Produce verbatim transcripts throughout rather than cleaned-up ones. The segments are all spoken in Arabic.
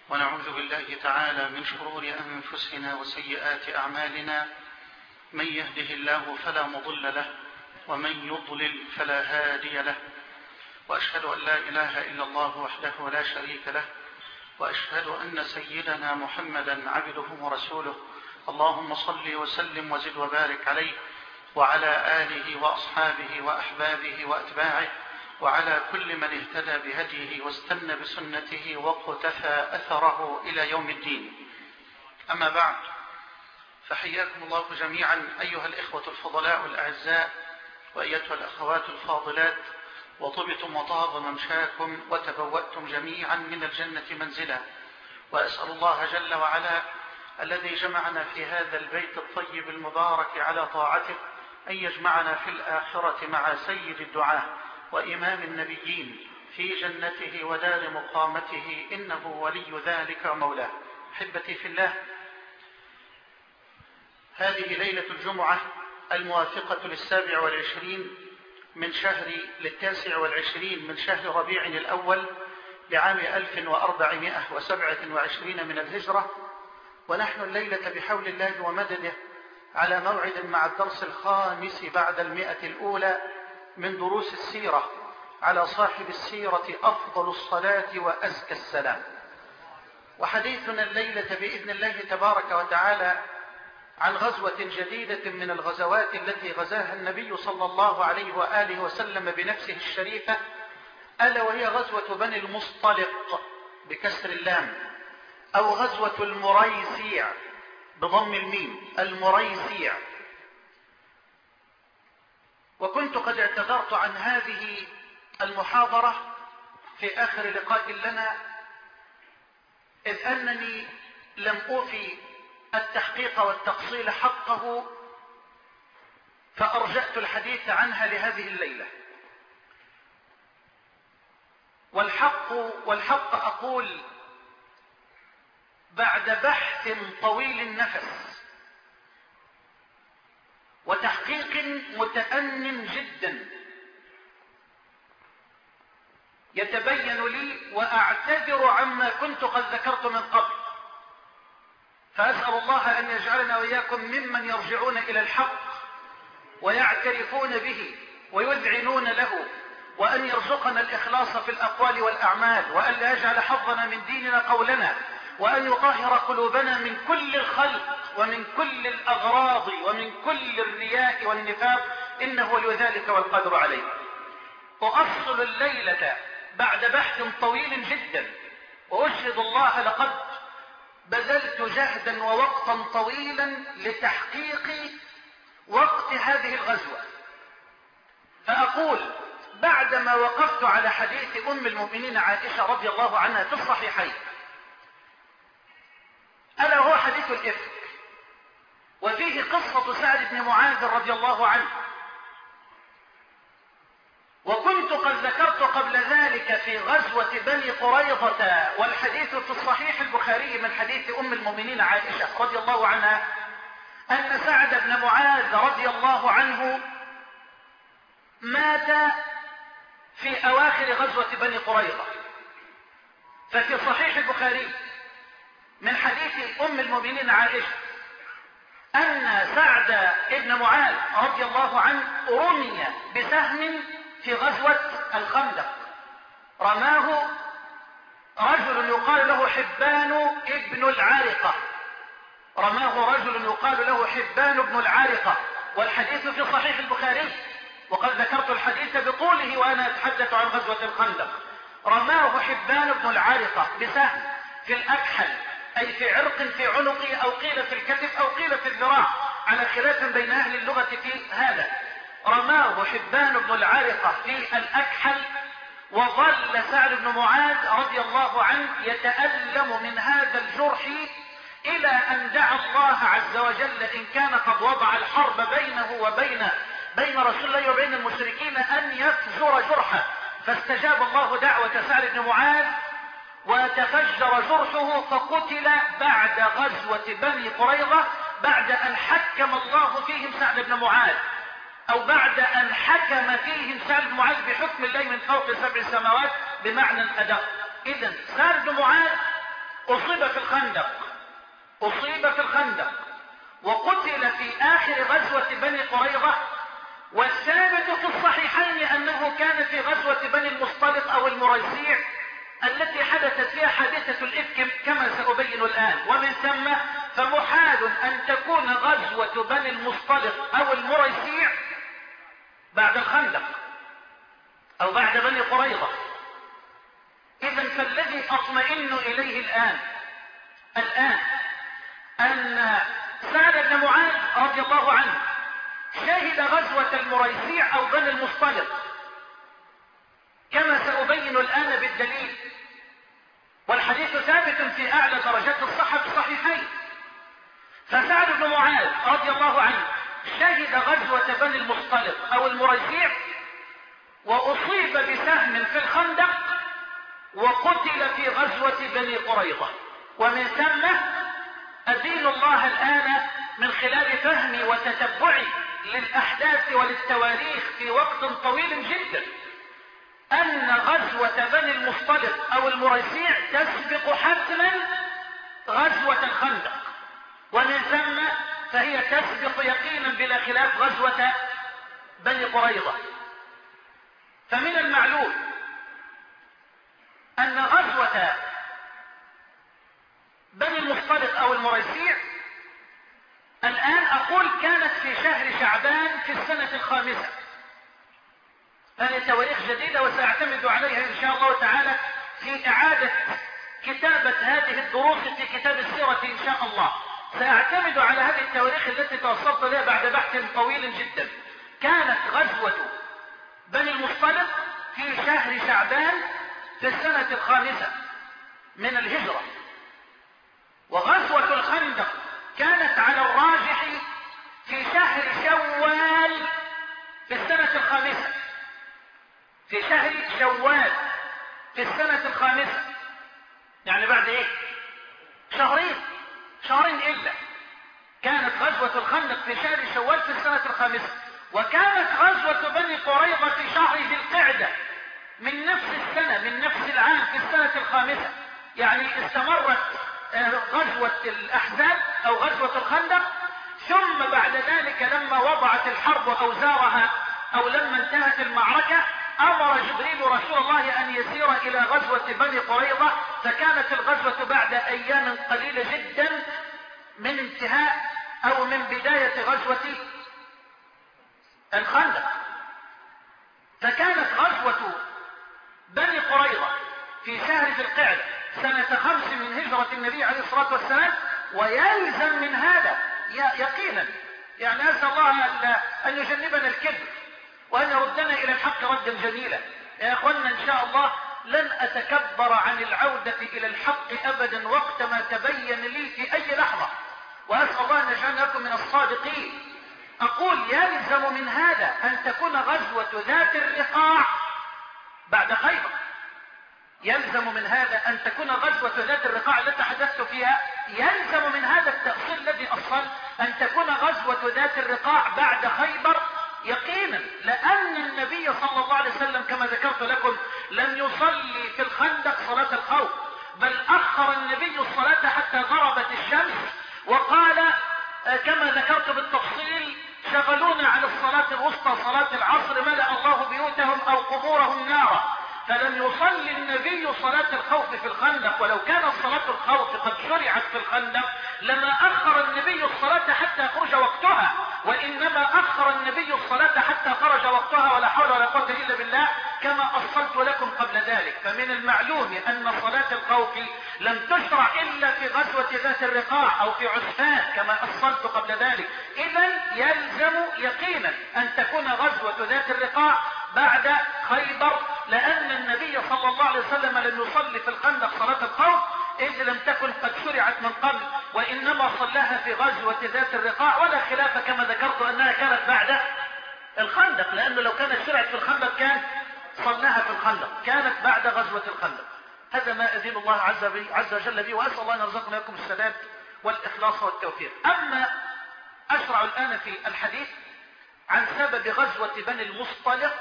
ونعوذ بالله تعالى من شرور أنفسنا وسيئات أعمالنا، من يهده الله فلا مضل له ومن يضلل فلا هادي له، وأشهد أن لا إله إلا الله وحده لا شريك له، وأشهد أن سيدنا محمدا عبده ورسوله. اللهم صل وسلم وزد وبارك عليه وعلى آله وأصحابه وأحبابه وأتباعه وعلى كل من اهتدى بهديه واستنى بسنته واقتفى أثره إلى يوم الدين. أما بعد، فحياكم الله جميعا أيها الإخوة الفضلاء الأعزاء وأيتها الأخوات الفاضلات، وطبتم وطاب ممشاكم وتبوأتم جميعا من الجنة منزلا، وأسأل الله جل وعلا الذي جمعنا في هذا البيت الطيب المبارك على طاعته أن يجمعنا في الآخرة مع سيد الدعاة وإمام النبيين في جنته ودار مقامته، إنه ولي ذلك ومولاه. أحبتي في الله، هذه ليلة الجمعة الموافقة للسابع والعشرين من شهر للتاسع والعشرين من شهر ربيع الأول لعام ألف وأربعمائة وسبعة وعشرين من الهجرة، ونحن الليلة بحول الله ومدده على موعد مع الدرس الخامس بعد المئة الأولى من دروس السيرة على صاحب السيرة أفضل الصلاة وأزكى السلام. وحديثنا الليلة بإذن الله تبارك وتعالى عن غزوة جديدة من الغزوات التي غزاها النبي صلى الله عليه وآله وسلم بنفسه الشريفة، ألا وهي غزوة بني المصطلق بكسر اللام، أو غزوة المريسيع بضم الميم، المريسيع. وكنت قد اعتذرت عن هذه المحاضرة في آخر لقاء لنا، إذ أنني لم أوفي التحقيق والتفصيل حقه، فأرجأت الحديث عنها لهذه الليلة. والحق والحق أقول بعد بحث طويل النفس وتحقيق متأن جدا يتبين لي وأعتذر عما كنت قد ذكرت من قبل، فأسأل الله أن يجعلنا وإياكم ممن يرجعون إلى الحق ويعترفون به ويذعنون له، وأن يرزقنا الإخلاص في الأقوال والأعمال، وأن لا يجعل حظنا من ديننا قولنا، وأن يطهر قلوبنا من كل الخلق ومن كل الأغراض ومن كل الرياء والنفاق، إنه ولي ذلك والقادر عليه. أؤصل الليلة بعد بحث طويل جدا، وأشهد الله لقد بذلت جهدا ووقتا طويلا لتحقيق وقت هذه الغزوة. فأقول بعدما وقفت على حديث أم المؤمنين عائشة رضي الله عنها في الصحيحين، ألا هو حديث الإفك، وفيه قصة سعد بن معاذ رضي الله عنه. وكنت قد ذكرت قبل ذلك في غزوة بني قريظة، والحديث في الصحيح البخاري من حديث أم المؤمنين عائشة رضي الله عنها، أن سعد بن معاذ رضي الله عنه مات في أواخر غزوة بني قريظة. ففي صحيح البخاري من حديث أم المؤمنين عائشة أن سعد بن معاذ رضي الله عنه رمي بسهم في غزوة الخندق، رماه رجل يقال له حبان ابن العارقة، رماه رجل يقال له حبان ابن العارقة، والحديث في صحيح البخاري، وقد ذكرت الحديث بطوله وأنا أتحدث عن غزوة الخندق. رماه حبان ابن العارقة بسهم في الأكحل، أي في عرق في عنقه، أو قيل في الكتف، أو قيل في الذراع، على خلاف بين أهل اللغة في هذا. رماه حبان بن العارقة في الأكحل، وظل سعد بن معاذ رضي الله عنه يتألم من هذا الجرح إلى أن دعا الله عز وجل إن كان قد وضع الحرب بينه وبين بين رسول الله وبين المشركين أن يفجر جرحه، فاستجاب الله دعوة سعد بن معاذ وتفجر جرحه، فقتل بعد غزوة بني قريظة، بعد أن حكم الله فيهم سعد بن معاذ، أو بعد أن حكم فيهم سعد بن معاذ بحكم الله من فوق سبع سماوات بمعنى الأدق. إذن سعد بن معاذ أصيب في الخندق أصيب في الخندق وقتل في آخر غزوة بني قريظة. والثابت في الصحيحين أنه كان في غزوة بني المصطلق أو المريسيع التي حدثت فيها حادثة الإفك كما سأبين الآن. ومن ثم فمحال أن تكون غزوة بني المصطلق أو المريسيع بعد الخندق أو بعد بني قريظة. إذن فالذي أطمئن إليه الآن الآن أن سعد بن معاذ رضي الله عنه شهد غزوة المريسيع أو بني المصطلق كما سأبين الآن بالدليل، والحديث ثابت في أعلى درجات الصحة في الصحيحين. فسعد بن معاذ رضي الله عنه شهد غزوة بني المصطلق أو المريسيع وأصيب بسهم في الخندق وقتل في غزوة بني قريظة. ومن ثم أدين الله الآن من خلال فهمي وتتبعي للأحداث وللتواريخ في وقت طويل جدا أن غزوة بني المصطلق أو المريسيع تسبق حتما غزوة الخندق، ومن ثم فهي تسبق يقينا بلا خلاف غزوة بني قريظة. فمن المعلوم أن غزوة بني المصطلق أو المريسيع الآن أقول كانت في شهر شعبان في السنة الخامسة. هذه تواريخ جديدة وسأعتمد عليها إن شاء الله تعالى في إعادة كتابة هذه الدروس في كتاب السيرة إن شاء الله. سأعتمد على هذه التواريخ التي توصلت لها بعد بحث طويل جدا. كانت غزوة بني المصطلق في شهر شعبان في السنة الخامسة من الهجرة، وغزوة الخندق كانت على الراجح في شهر شوال في السنة الخامسة في شهر شوال في السنة الخامسة، يعني بعد ايه؟ شهرين شهرين إلا. كانت غزوة الخندق في شهر شوال في السنة الخامسة، وكانت غزوة بني قريظة في شهر ذي القعدة من نفس السنة من نفس العام في السنة الخامسة. يعني استمرت غزوة الأحزاب أو غزوة الخندق، ثم بعد ذلك لما وضعت الحرب أوزارها أو لما انتهت المعركة أمر جبريل رسول الله أن يسير إلى غزوة بني قريظة، فكانت الغزوة بعد أيام قليلة جدا من انتهاء أو من بداية غزوة الخندق. فكانت غزوة بني قريظة في شهر ذي القعدة سنة خمس من هجرة النبي عليه الصلاة والسلام. ويلزم من هذا يقينا، يعني أسأل الله أن يجنبنا الكذب وأن يردنا إلى الحق ردا جميلا. يا أخوانا إن شاء الله لن أتكبر عن العودة إلى الحق أبدا وقت ما تبين لي في أي لحظة، وأسأل الله أن يجعلنا لكم من الصادقين. أقول يلزم من هذا أن تكون غزوة ذات الرقاع بعد خيبر. يلزم من هذا أن تكون غزوة ذات الرقاع التي تحدثت فيها، يلزم من هذا التأصيل الذي أصل أن تكون غزوة ذات الرقاع بعد خيبر يقينا، لأن النبي صلى الله عليه وسلم كما ذكرت لكم لم يصلي في الخندق صلاة الخوف، بل أخر النبي الصلاة حتى غربت الشمس، وقال كما ذكرت بالتفصيل شغلونا عن الصلاة الوسطى صلاة العصر ملأ الله بيوتهم أو قبورهم نارا. فلم يصلي النبي صلاة الخوف في الخندق، ولو كانت صلاة الخوف قد شرعت في الخندق لما أخر النبي الصلاة حتى يخرج وقتها، وإنما أخر النبي الصلاة حتى خرج وقتها، ولا حول ولا قوة إلا بالله كما أصلت لكم قبل ذلك. فمن المعلوم أن صلاة الخوف لم تشرع إلا في غزوة ذات الرقاع أو في عسفان كما أصلت قبل ذلك. إذن يلزم يقينا أن تكون غزوة ذات الرقاع بعد خيبر، لأن النبي صلى الله عليه وسلم لم يصلي في الخندق صلاة الخوف إذ لم تكن قد شرعت من قبل، وإنما صلاها في غزوة ذات الرقاع، ولا خلاف كما ذكرت أنها كانت بعد الخندق، لأنه لو كانت شرعت في الخندق كان صلاها في الخندق، كانت بعد غزوة الخندق. هذا ما أدين الله عز وجل به، وأسأل الله أن يرزقنا لكم السداد والإخلاص والتوفيق. أما أشرع الآن في الحديث عن سبب غزوة بني المصطلق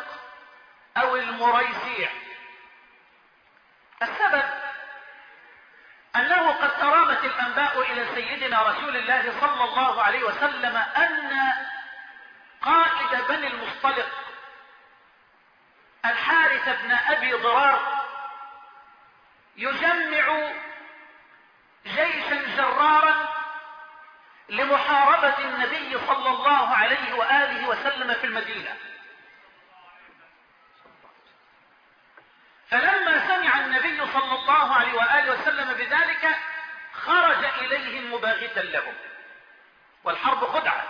أو المريسيع. السبب أنه أنه قد ترامت الأنباء إلى سيدنا رسول الله صلى الله عليه وسلم أن قائد بني المصطلق الحارث بن أبي ضرار يجمع جيشا جرارا لمحاربة النبي صلى الله عليه وآله وسلم في المدينة. فلما سمع النبي صلى الله عليه وآله وسلم بذلك خرج إليهم مباغتا لهم، والحرب خدعة،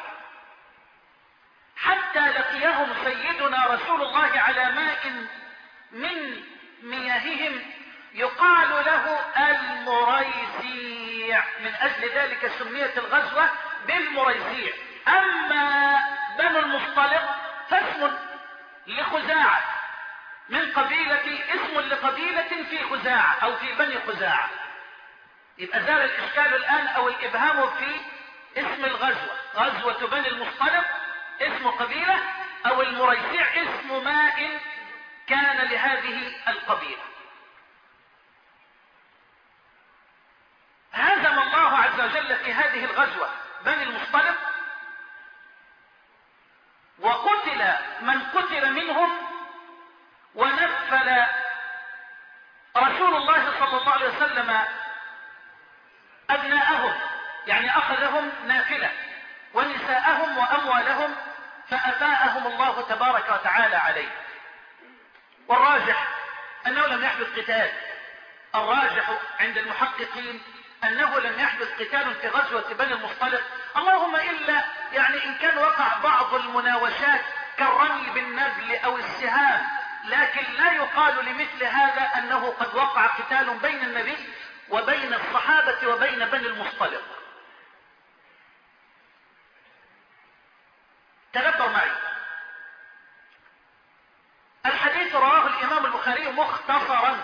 حتى لقيهم سيدنا رسول الله على ماء من مياههم يقال له المريسيع، من أجل ذلك سميت الغزوة بالمريسيع. أما بنو المصطلق فاسم لخزاعة من قبيلة، اسم لقبيلة في خزاعة أو في بني خزاعة. يبقى زال الإشكال الآن أو الإبهام في اسم الغزوة. غزوة بني المصطلق اسم قبيلة، أو المريسيع اسم ماء كان لهذه القبيلة. هزم الله عز وجل في هذه الغزوة بني المصطلق، وقتل من قتل منهم، ونفل رسول الله صلى الله عليه وسلم أبناءهم، يعني أخذهم نافلة، ونساءهم وأموالهم، فأفاءهم الله تبارك وتعالى عليه. والراجح أنه لم يحدث قتال، الراجح عند المحققين أنه لم يحدث قتال في غزوة بني المصطلق، اللهم إلا يعني إن كان وقع بعض المناوشات كالرمي بالنبل أو السهام، لكن لا يقال لمثل هذا أنه قد وقع قتال بين النبي وبين الصحابة وبين بني المصطلق. تدبر معي، الحديث رواه الإمام البخاري مختصرا،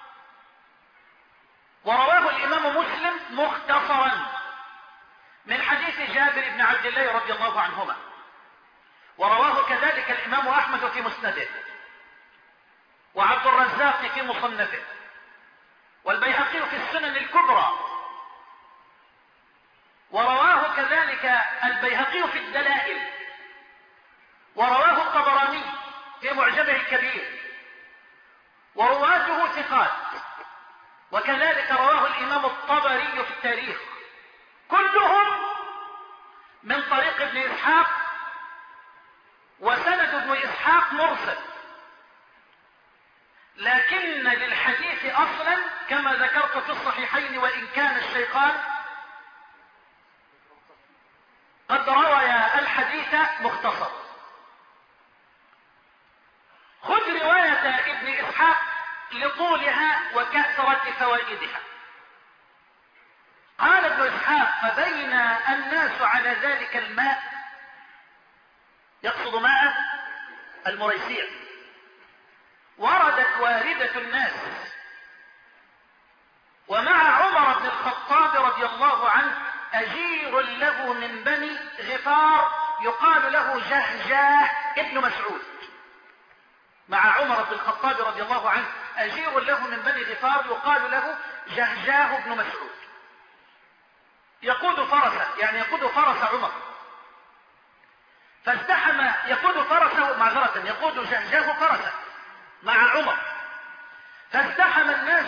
ورواه الإمام مسلم مختصرا من حديث جابر بن عبد الله رضي الله عنهما، ورواه كذلك الإمام أحمد في مسنده، وعبد الرزاق في مصنفه، والبيهقي في السنن الكبرى، ورواه كذلك البيهقي في الدلائل، ورواه الطبراني في معجمه الكبير، ورواته ثقات، وكذلك رواه الإمام الطبري في التاريخ، كلهم من طريق ابن إسحاق، وسند ابن إسحاق مرسل، لكن للحديث أصلا كما ذكرت في الصحيحين، وإن كان الشيخان قد رويا الحديث مختصر. خذ رواية ابن إسحاق لطولها وكثرة فوائدها. قال ابن إسحاق: فبين الناس على ذلك الماء، يقصد ماء المريسيع، وردت واردة الناس، ومع عمر بن الخطاب رضي الله عنه أجير له من بني غفار يقال له جهجاه ابن مسعود. مع عمر بن الخطاب رضي الله عنه أجير له من بني غفار يقال له جهجاه ابن مسعود، يقود فرسه، يعني يقود فرس عمر، فازدحم يقود فرسه، معذرة يقود جهجاه فرسه مع عمر، فازدحم الناس،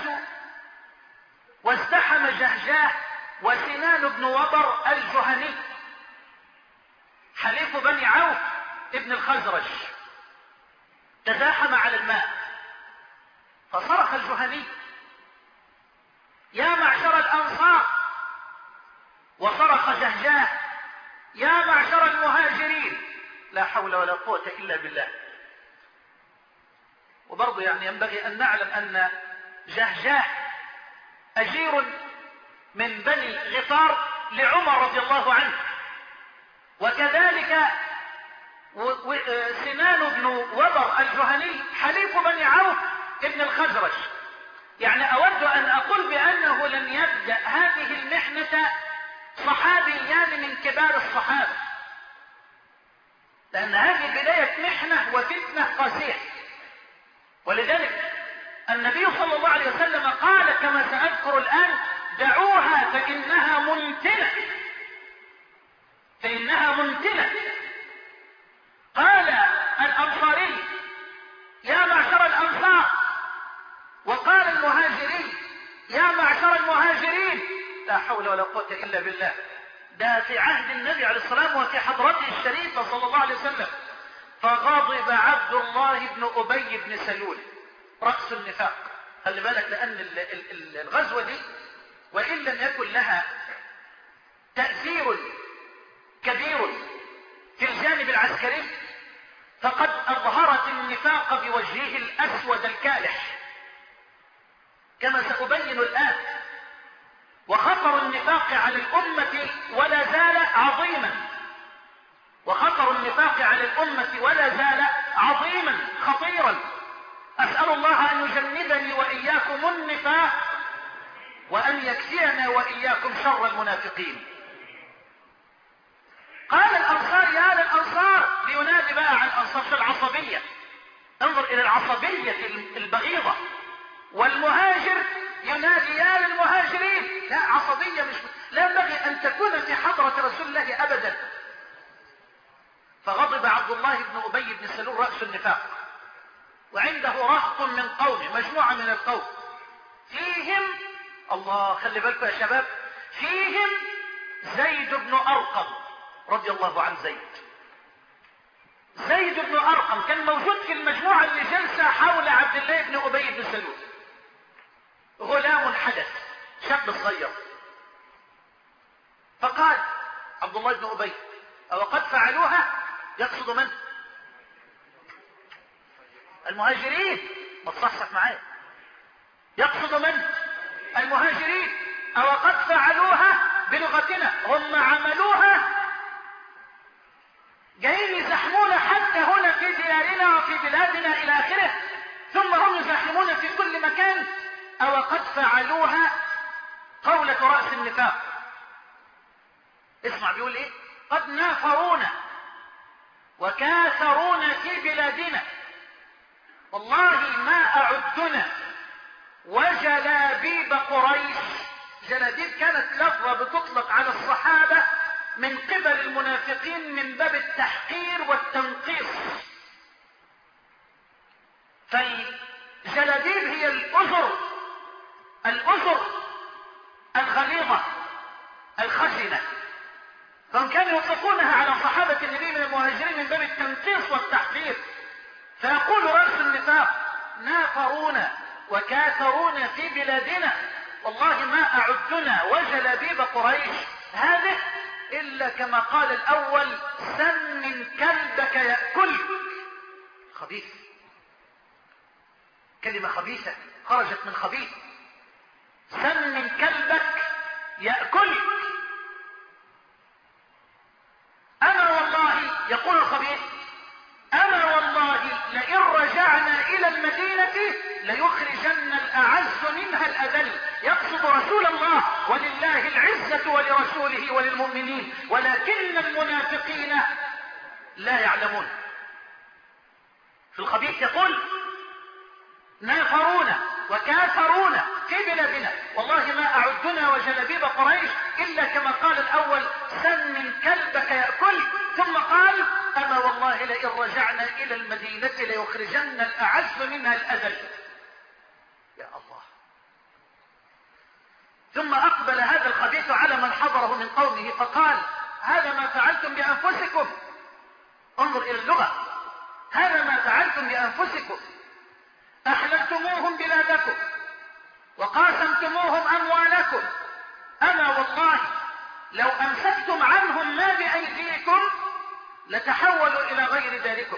وازدحم جهجاه وسنان بن وبر الجهني حليف بني عوف ابن الخزرج، تزاحم على الماء، فصرخ الجهني: يا معشر الأنصار، وصرخ جهجاه: يا معشر المهاجرين. لا حول ولا قوة إلا بالله. وبرضه يعني ينبغي أن نعلم أن جهجاه أجير من بني غفار لعمر رضي الله عنه، وكذلك سنان بن وبر الجهني حليف بني عوف ابن الخزرج. يعني أود أن أقول بأنه لم يبدأ هذه المحنة صحابيان من كبار الصحابة، لأن هذه بداية محنة وفتنة قاسية. ولذلك النبي صلى الله عليه وسلم قال كما سأذكر الآن: دعوا فإنها منتنة فإنها منتنة. قال الأنصاري يا معشر الأنصار، وقال المهاجرين يا معشر المهاجرين. لا حول ولا قوة إلا بالله. ده في عهد النبي عليه الصلاة والسلام وفي حضرته الشريفة صلى الله عليه وسلم. فغضب عبد الله بن أبي بن سلول رأس النفاق. خلي بالك، لأن الغزوة دي وإن لم يكن لها تأثير كبير في الجانب العسكري فقد أظهرت النفاق بوجهه الأسود الكالح كما سأبين الآن. وخطر النفاق على الأمة ولا زال عظيما وخطر النفاق على الأمة ولا زال عظيما خطيرا. أسأل الله أن يجنبني وإياكم النفاق وأن يكفينا وإياكم شر المنافقين. قال الأنصار يا للأنصار، لينادي بقى عن الأنصار في العصبية. انظر إلى العصبية البغيضة. والمهاجر ينادي يا للمهاجرين. لا، عصبية مش لا ينبغي أن تكون في حضرة رسول الله أبدا. فغضب عبد الله بن أبي بن سلول رأس النفاق، وعنده رهط من قومه، مجموعة من القوم فيهم، الله خلي بالكم يا شباب، فيهم زيد بن أرقم رضي الله عن زيد. زيد بن أرقم كان موجود في المجموعة اللي جلسة حول عبد الله بن أبي بن سلول. غلام حدث، شاب صغير. فقال عبد الله بن أبي أو قد فعلوها، يقصد من؟ المهاجرين. ما تصحصح معايا. يقصد من؟ المهاجرين. أو قد فعلوها بلغتنا، هم عملوها جايين يزحمون حتى هنا في ديارنا وفي بلادنا إلى آخره، ثم هم يزحمون في كل مكان. أو قد فعلوها قولة رأس النفاق. اسمع بيقول ايه؟ قد نافرونا وكاثرونا في بلادنا، والله ما أعدنا وجلابيب قريش. جلابيب كانت لفظة بتطلق على الصحابة من قبل المنافقين من باب التحقير والتنقيص. فالجلابيب هي الأزر الأزر الغليظة الخشنة، فهم كانوا يطلقونها على صحابة النبي من المهاجرين من باب التنقيص والتحقير. فيقول رأس النفاق نافرونا وكاثرونا في بلادنا، والله ما أعدنا وجلابيب قريش هذه إلا كما قال الأول سمن كلبك يأكل. خبيث، كلمة خبيثة خرجت من خبيث. سمن كلبك يأكل. أنا والله، يقول الخبيث، أنا والله لئن رجعنا إلى المدينة ليخرجن الأعز منها الأذل. يقصد رسول الله، ولله العزة ولرسوله وللمؤمنين ولكن المنافقين لا يعلمون. في الخبيث يقول نافرونا وكاثرونا في بلادنا، والله ما أعدنا وجلابيب قريش إلا كما قال الأول سمن كلبك يأكل. ثم قال أما والله لئن رجعنا إلى المدينة ليخرجن الأعز منها الأذل. يا الله. ثم أقبل هذا الخبيث على من حضره من قومه فقال هذا ما فعلتم بأنفسكم. انظر إلى اللغة. هذا ما فعلتم بأنفسكم، أحللتموهم بلادكم وقاسمتموهم أموالكم. أما والله لو أمسكتم عنهم ما بأيديكم لتحولوا إلى غير ذلكم.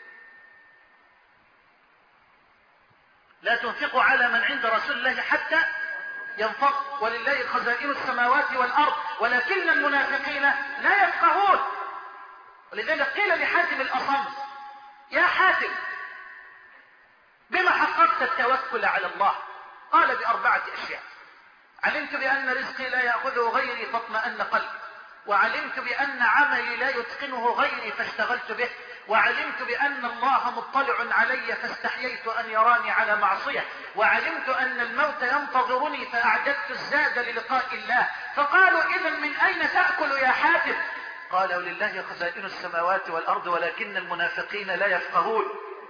لا تنفقوا على من عند رسول الله حتى ينفق، ولله خزائن السماوات والأرض ولكن المنافقين لا يفقهون. ولذلك قيل لحاتم الأصم يا حاتم بما حققت التوكل على الله؟ قال بأربعة أشياء: علمت بأن رزقي لا يأخذه غيري فاطمأن قلبي، وعلمت بأن عملي لا يتقنه غيري فاشتغلت به، وعلمت بأن الله مطلع علي فاستحييت أن يراني على معصية، وعلمت أن الموت ينتظرني فأعددت الزاد للقاء الله. فقالوا إذا من أين تأكل يا حاتم؟ قال ولله خزائن السماوات والأرض ولكن المنافقين لا يفقهون.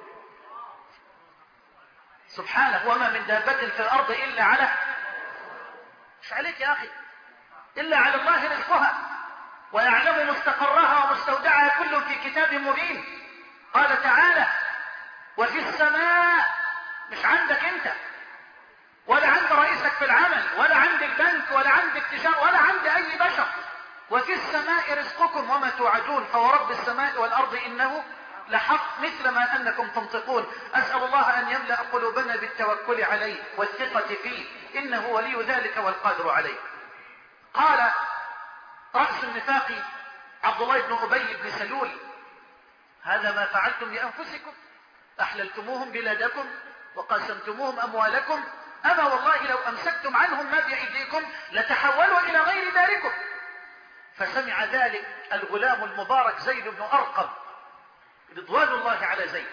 سبحانه، وما من دابة في الأرض إلا على، مش عليك يا أخي، إلا على الله رزقها ويعلم مستقرها ومستودعها كل في كتاب مبين. قال تعالى وفي السماء، مش عندك انت ولا عند رئيسك في العمل ولا عند البنك ولا عند التجارة ولا عند اي بشر، وفي السماء رزقكم وما توعدون فورب السماء والارض انه لحق مثل ما انكم تنطقون. اسأل الله ان يملأ قلوبنا بالتوكل عليه والثقة فيه، انه ولي ذلك والقادر عليه. قال رأس النفاق عبد الله بن أبي بن سلول هذا ما فعلتم لأنفسكم، أحللتموهم بلادكم وقاسمتموهم أموالكم، أما والله لو أمسكتم عنهم ما بأيديكم لتحولوا إلى غير داركم. فسمع ذلك الغلام المبارك زيد بن أرقم رضوان الله على زيد،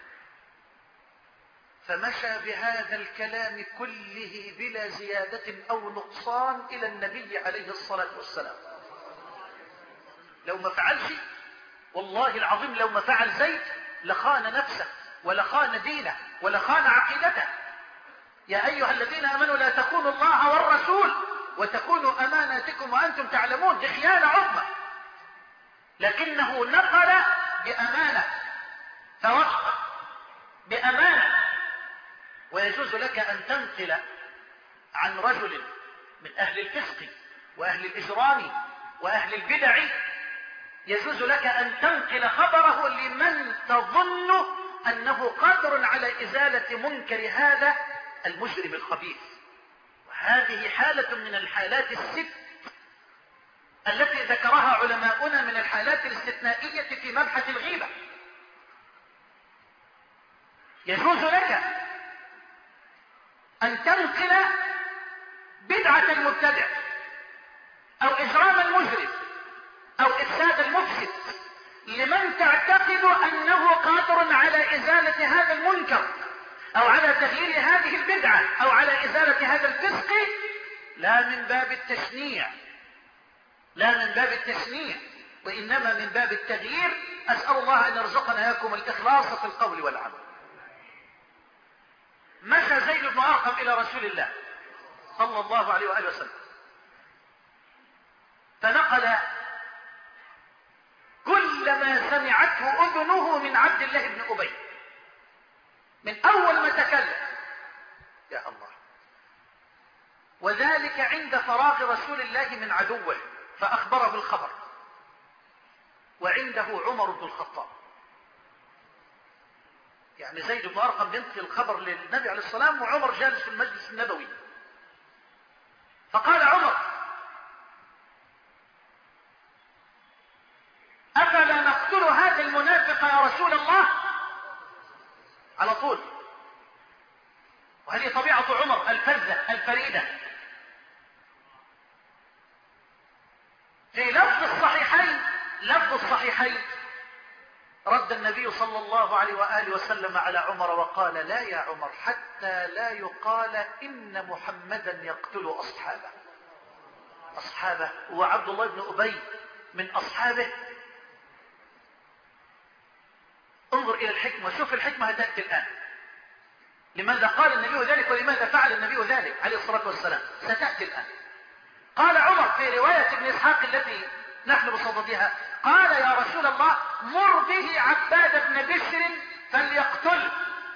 فمشى بهذا الكلام كله بلا زيادة أو نقصان إلى النبي عليه الصلاة والسلام. لو ما فعلش والله العظيم، لو ما فعل زيد لخان نفسه ولخان دينه ولخان عقيدته. يا أيها الذين آمنوا لا تخونوا الله والرسول وتخونوا أماناتكم وأنتم تعلمون، دي خيانة عظمى. لكنه نقل بأمانة فوقف بأمانة. ويجوز لك أن تنقل عن رجل من أهل الفسق وأهل الإجرام وأهل البدع، يجوز لك أن تنقل خبره لمن تظن أنه قادر على إزالة منكر هذا المجرم الخبيث. وهذه حالة من الحالات الست التي ذكرها علماؤنا من الحالات الاستثنائية في مبحث الغيبة. يجوز لك أن تنقل بدعة المبتدع أو إجرام المجرم أو إفساد المفسد لمن تعتقد أنه قادر على إزالة هذا المنكر أو على تغيير هذه البدعة أو على إزالة هذا الفسق، لا من باب التشنيع، لا من باب التشنيع، وإنما من باب التغيير. أسأل الله أن يرزقنا إياكم الإخلاص في القول والعمل. مشى زيد بن أرقم إلى رسول الله صلى الله عليه وآله وسلم، فنقل كل ما سمعته أذنه من عبد الله بن أبي من أول ما تكلم. يا الله. وذلك عند فراغ رسول الله من عدوه فأخبره الخبر، وعنده عمر بن الخطاب. يعني زيد بن أرقم ينقل الخبر للنبي عليه الصلاة والسلام وعمر جالس في المجلس النبوي. فقال عمر أفلا نقتل هذا المنافق يا رسول الله؟ على طول. وهذه طبيعة عمر الفذة الفريدة. في لفظ الصحيحين لفظ الصحيحين رد النبي صلى الله عليه وآله وسلم على عمر وقال لا يا عمر حتى لا يقال إن محمدا يقتل أصحابه. أصحابه وعبد الله بن أبي من أصحابه. انظر إلى الحكمة، شوف الحكمة هتأتي الآن. لماذا قال النبي ذلك ولماذا فعل النبي ذلك عليه الصلاة والسلام؟ ستأتي الآن. قال عمر في رواية ابن إسحاق التي نحن بصددها قال يا رسول الله مر به عباد بن بشر فليقتل.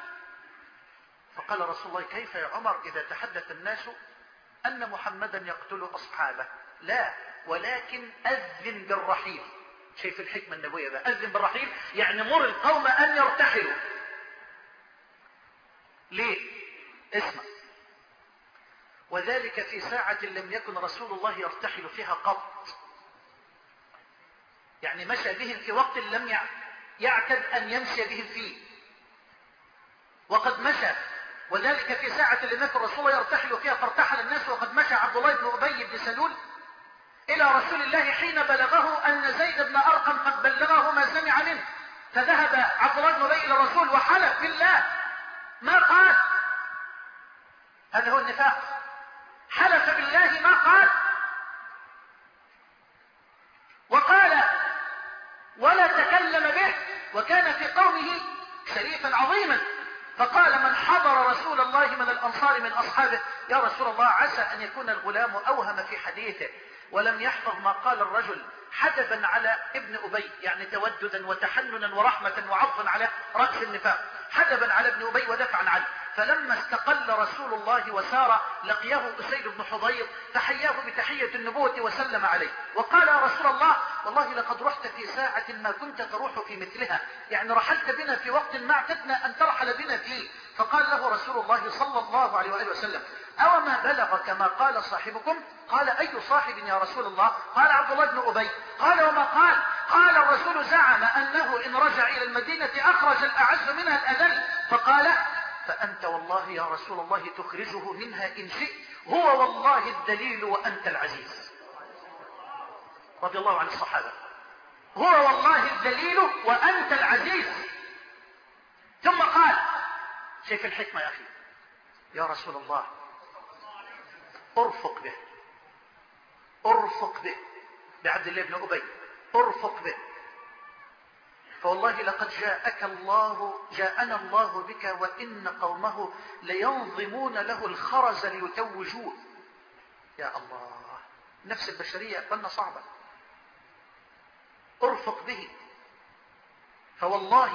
فقال رسول الله كيف يا عمر إذا تحدث الناس أن محمدا يقتل أصحابه؟ لا، ولكن أذن بالرحيل. شايف الحكمة النبوية بقى، أذن بالرحيل يعني مر القوم أن يرتحلوا. ليه؟ اسمع. وذلك في ساعة لم يكن رسول الله يرتحل فيها قط، يعني مشى بهم في وقت لم يعتد أن يمشي بهم فيه، وقد مشى. وذلك في ساعة لم يكن رسول الله يرتحل فيها فارتحل الناس، وقد مشى عبد الله بن أبي بن سلول إلى رسول الله حين بلغه أن زيد بن أرقم قد بلغه ما سمع منه، فذهب عبد الله بن ابي الى الرسول وحلف بالله ما قال. هذا هو النفاق، حلف بالله ما قال، وقال ولا تكلم به، وكان في قومه شريفا عظيما. فقال من حضر رسول الله من الأنصار من أصحابه: يا رسول الله، عسى أن يكون الغلام أوهم في حديثه ولم يحفظ ما قال الرجل، حدبا على ابن أبي، يعني توددا وتحننا ورحمة وعطفا على رأس النفاق، حدبا على ابن أبي ودفعا عنه. فلما استقل رسول الله وسار لقيه أسيد بن حضير فحياه بتحية النبوة وسلم عليه، وقال: يا رسول الله، والله لقد رحت في ساعة ما كنت تروح في مثلها، يعني رحلت بنا في وقت ما اعتدنا أن ترحل بنا فيه. فقال له رسول الله صلى الله عليه وآله وسلم: أو ما بلغ كما قال صاحبكم؟ قال: أي صاحب يا رسول الله؟ قال: عبد الله بن أبي. قال: وما قال؟ قال: الرسول زعم أنه إن رجع إلى المدينة أخرج الأعز منها الأذل. فقال: فأنت والله يا رسول الله تخرجه منها إن شئت، هو والله الدليل وأنت العزيز. رضي الله عن الصحابة. هو والله الدليل وأنت العزيز. ثم قال: شايف الحكمة يا أخي؟ يا رسول الله، ارفق به، ارفق به، بعبد الله بن أبي، ارفق به، فوالله لقد جاءك الله جاءنا الله بك وإن قومه لينظمون له الخرز ليتوجوه. يا الله، نفس البشرية قلنا صعبة. ارفق به، فوالله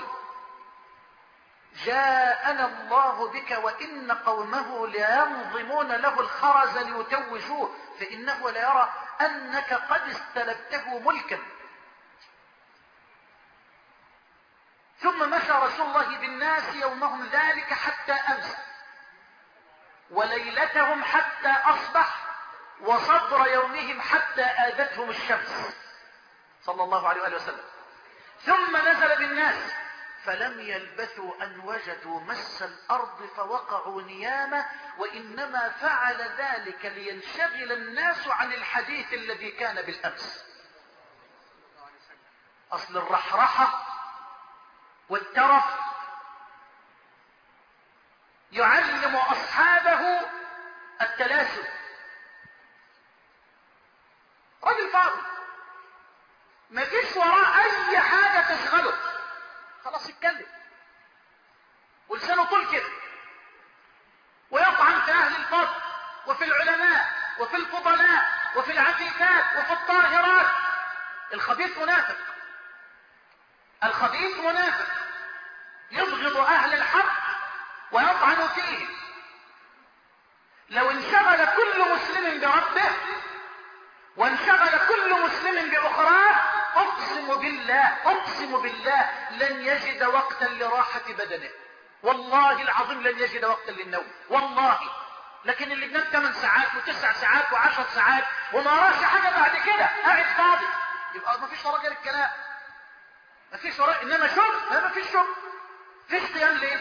جاءنا الله بك وإن قومه لينظمون له الخرز ليتوجوه، فإنه ليرى أنك قد استلبته ملكا. ثم مشى رسول الله بالناس يومهم ذلك حتى أمس، وليلتهم حتى أصبح، وصدر يومهم حتى آذتهم الشمس، صلى الله عليه وآله وسلم. ثم نزل بالناس فلم يلبثوا أن وجدوا مس الأرض فوقعوا نيامة، وإنما فعل ذلك لينشغل الناس عن الحديث الذي كان بالأمس. أصل الرحرحة والترف يعلم أصحابه التلاسل. رجل فاضي ما فيش وراه أي حاجة تشغله، خلاص يتكلم ولسانه طول كده، ويطعن في أهل الفضل وفي العلماء وفي الفضلاء وفي العفيفات وفي الطاهرات. الخبيث منافق، الخبيث منافق، يبغض أهل الحق ويطعن فيه. لو انشغل كل مسلم بربه وانشغل كل مسلم بأخراه، أقسم بالله أقسم بالله لن يجد وقتا لراحة بدنه، والله العظيم لن يجد وقتا للنوم، والله. لكن اللي بنام ثمان ساعات وتسع ساعات وعشر ساعات وما راش حاجة بعد كده، قاعد فاضي، يبقى ما فيش وراء غير الكلام، ما فيش وراء. إنما شغل، لا ما فيش شغل، فيش قيام ليل.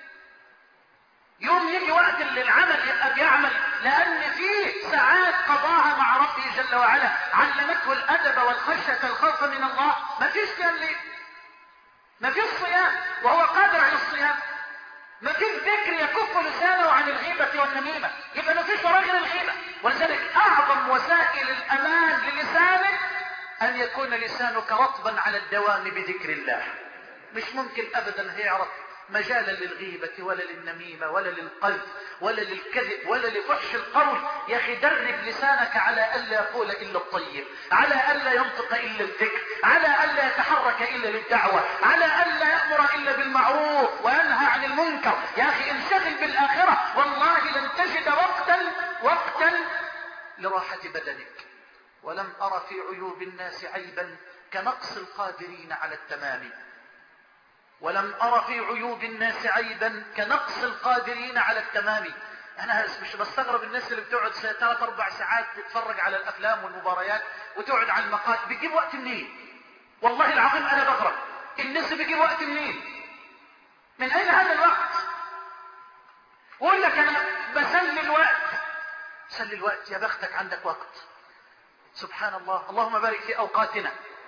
يوم يجي وقت اللي العمل يبقى بيعمل، لأن فيه ساعات قضاها مع ربه جل وعلا علمته الأدب والخشية الخوف من الله. ما فيش قيام ليل، ما فيش صيام وهو قادر على الصيام، ما فيش ذكر يكف لسانه عن الغيبة والنميمة، يبقى ما فيش وراء غير الغيبة. ولذلك أعظم وسائل الأمان للسانك أن يكون لسانك رطبا على الدوام بذكر الله. مش ممكن أبدا هيعرف مجالا للغيبة ولا للنميمة ولا للقذف ولا للكذب ولا لفحش القول. يا أخي درب لسانك على ألا يقول إلا الطيب، على ألا ينطق إلا الذكر، على ألا يتحرك إلا للدعوة، على ألا يأمر إلا بالمعروف وينهى عن المنكر. يا أخي انشغل بالآخرة، والله لن تجد وقتا وقتا لراحة بدنك. ولم أرى في عيوب الناس عيبا كنقص القادرين على التمام، ولم أرى في عيوب الناس عيبا كنقص القادرين على التمام. أنا مش بستغرب الناس اللي بتقعد ثلاث أربع ساعات تتفرج على الأفلام والمباريات وتقعد على المقاهي، بتجيب وقت منين؟ والله العظيم أنا بغرب الناس بتجيب وقت منين؟ من أين هذا الوقت؟ ويقول لك أنا بسلي الوقت. سلي الوقت، يا بختك عندك وقت. سبحان الله، اللهم بارك في أوقاتنا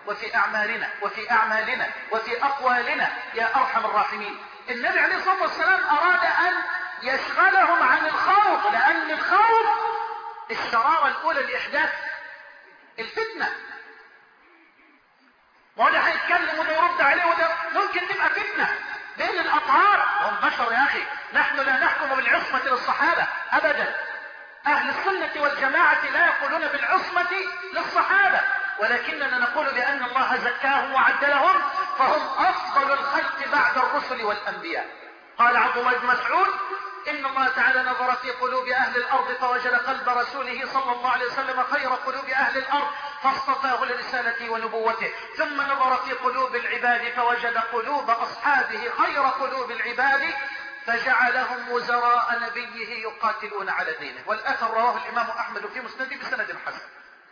وفي أعمالنا وفي أعمالنا وفي أقوالنا يا أرحم الراحمين. النبي عليه الصلاة والسلام أراد أن يشغلهم عن الخوف، لأن الخوف الشرارة الأولى لإحداث الفتنة. ما هو ده هيتكلم وده يرد عليه وده ممكن تبقى فتنة بين الأطهار، هم بشر يا أخي، نحن لا نحكم بالعصمة للصحابة أبدا. أهل السنة والجماعة لا يقولون بالعصمة للصحابة، ولكننا نقول بأن الله زكاهم وعدلهم، فهم أفضل الخلق بعد الرسل والأنبياء. قال عبد الله بن مسعود: إن الله تعالى نظر في قلوب أهل الأرض فوجد قلب رسوله صلى الله عليه وسلم خير قلوب أهل الأرض فاصطفاه لرسالته ونبوته، ثم نظر في قلوب العباد فوجد قلوب أصحابه خير قلوب العباد فجعلهم وزراء نبيه يقاتلون على دينه. والأثر رواه الإمام أحمد في مسنده بسند حسن.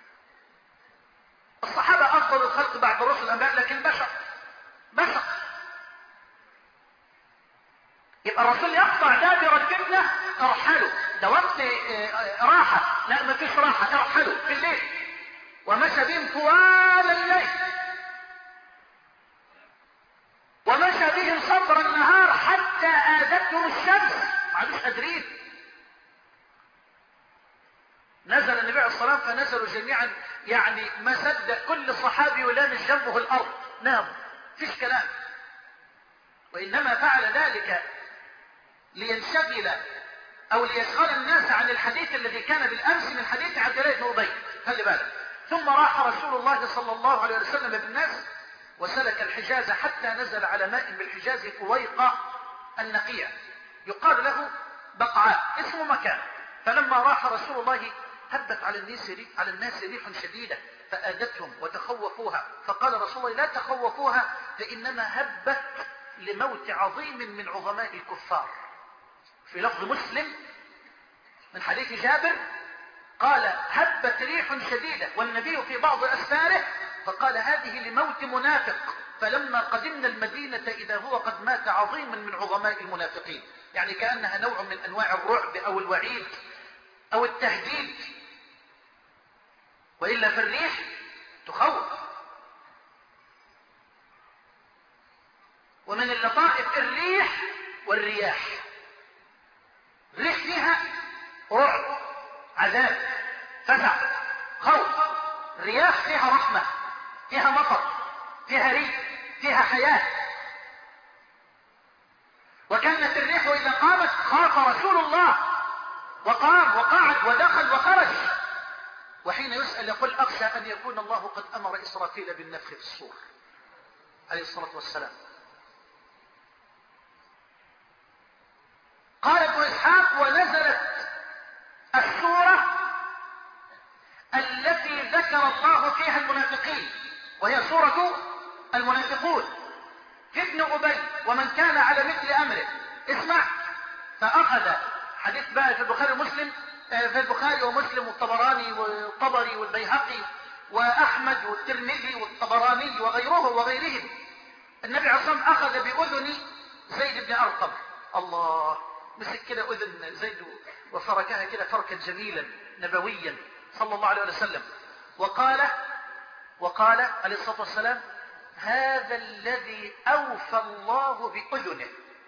الصحابة أفضل الخلق بعد رسل الأنبياء، لكن بشر بشر. يبقى الرسول يقطع دابر الفتنة: ارحلوا، ده وقت راحة، لا ما فيش راحة، ارحلوا في الليل. ومشى بهم طوال الليل، ومشى بهم صدر النهار حتى آذتهم الشمس، ما عادوش قادرين. نزل النبي عليه الصلاة والسلام فنزلوا جميعا، يعني ما صدق كل صحابي ولامس جنبه الأرض، ناموا، فيش كلام. وإنما فعل ذلك لينشغل أو ليشغل الناس عن الحديث الذي كان بالأمس من حديث عبد الله بن أبي، خلي بالك. ثم راح رسول الله صلى الله عليه وسلم بالناس وسلك الحجاز حتى نزل على ماء بالحجاز قويقة النقيع يقال له بقعاء، اسمه مكان. فلما راح رسول الله هبت على الناس ريح على الناس ريح شديدة فآذتهم وتخوفوها، فقال رسول الله: لا تخوفوها فإنما هبت لموت عظيم من عظماء الكفار. في لفظ مسلم من حديث جابر قال: هبت ريح شديدة، والنبي في بعض أسفاره فقال: هذه لموت منافق. فلما قدمنا المدينة إذا هو قد مات عظيم من عظماء المنافقين. يعني كأنها نوع من أنواع الرعب أو الوعيد أو التهديد، وإلا فالريح تخوف. ومن اللطائف الريح والرياح. الريح فيها رعب، عذاب، فزع، خوف. الرياح فيها رحمة، فيها مطر، فيها ريح، فيها حياة. وكانت الريح إذا قامت خاف رسول الله وقام وقعد ودخل وخرج. وحين يسأل يقول: أخشى أن يكون الله قد أمر إسرافيل بالنفخ في الصور عليه الصلاة والسلام. قال ابن إسحاق: ونزلت السورة التي ذكر الله فيها المنافقين، وهي سورة المنافقون في ابن أبي ومن كان على مثل أمره. اسمع. فأخذ حديث بقى في البخاري ومسلم، في البخاري ومسلم والطبراني والطبري والبيهقي وأحمد والترمذي والطبراني وغيره وغيرهم. النبي عليه الصلاة والسلام أخذ بأذن زيد بن أرقم. الله، مسك كده أذن زيد وفركها كده فركا جميلا نبويا صلى الله عليه وسلم، وقال وقال عليه الصلاة والسلام: هذا الذي أوفى الله بأذنه،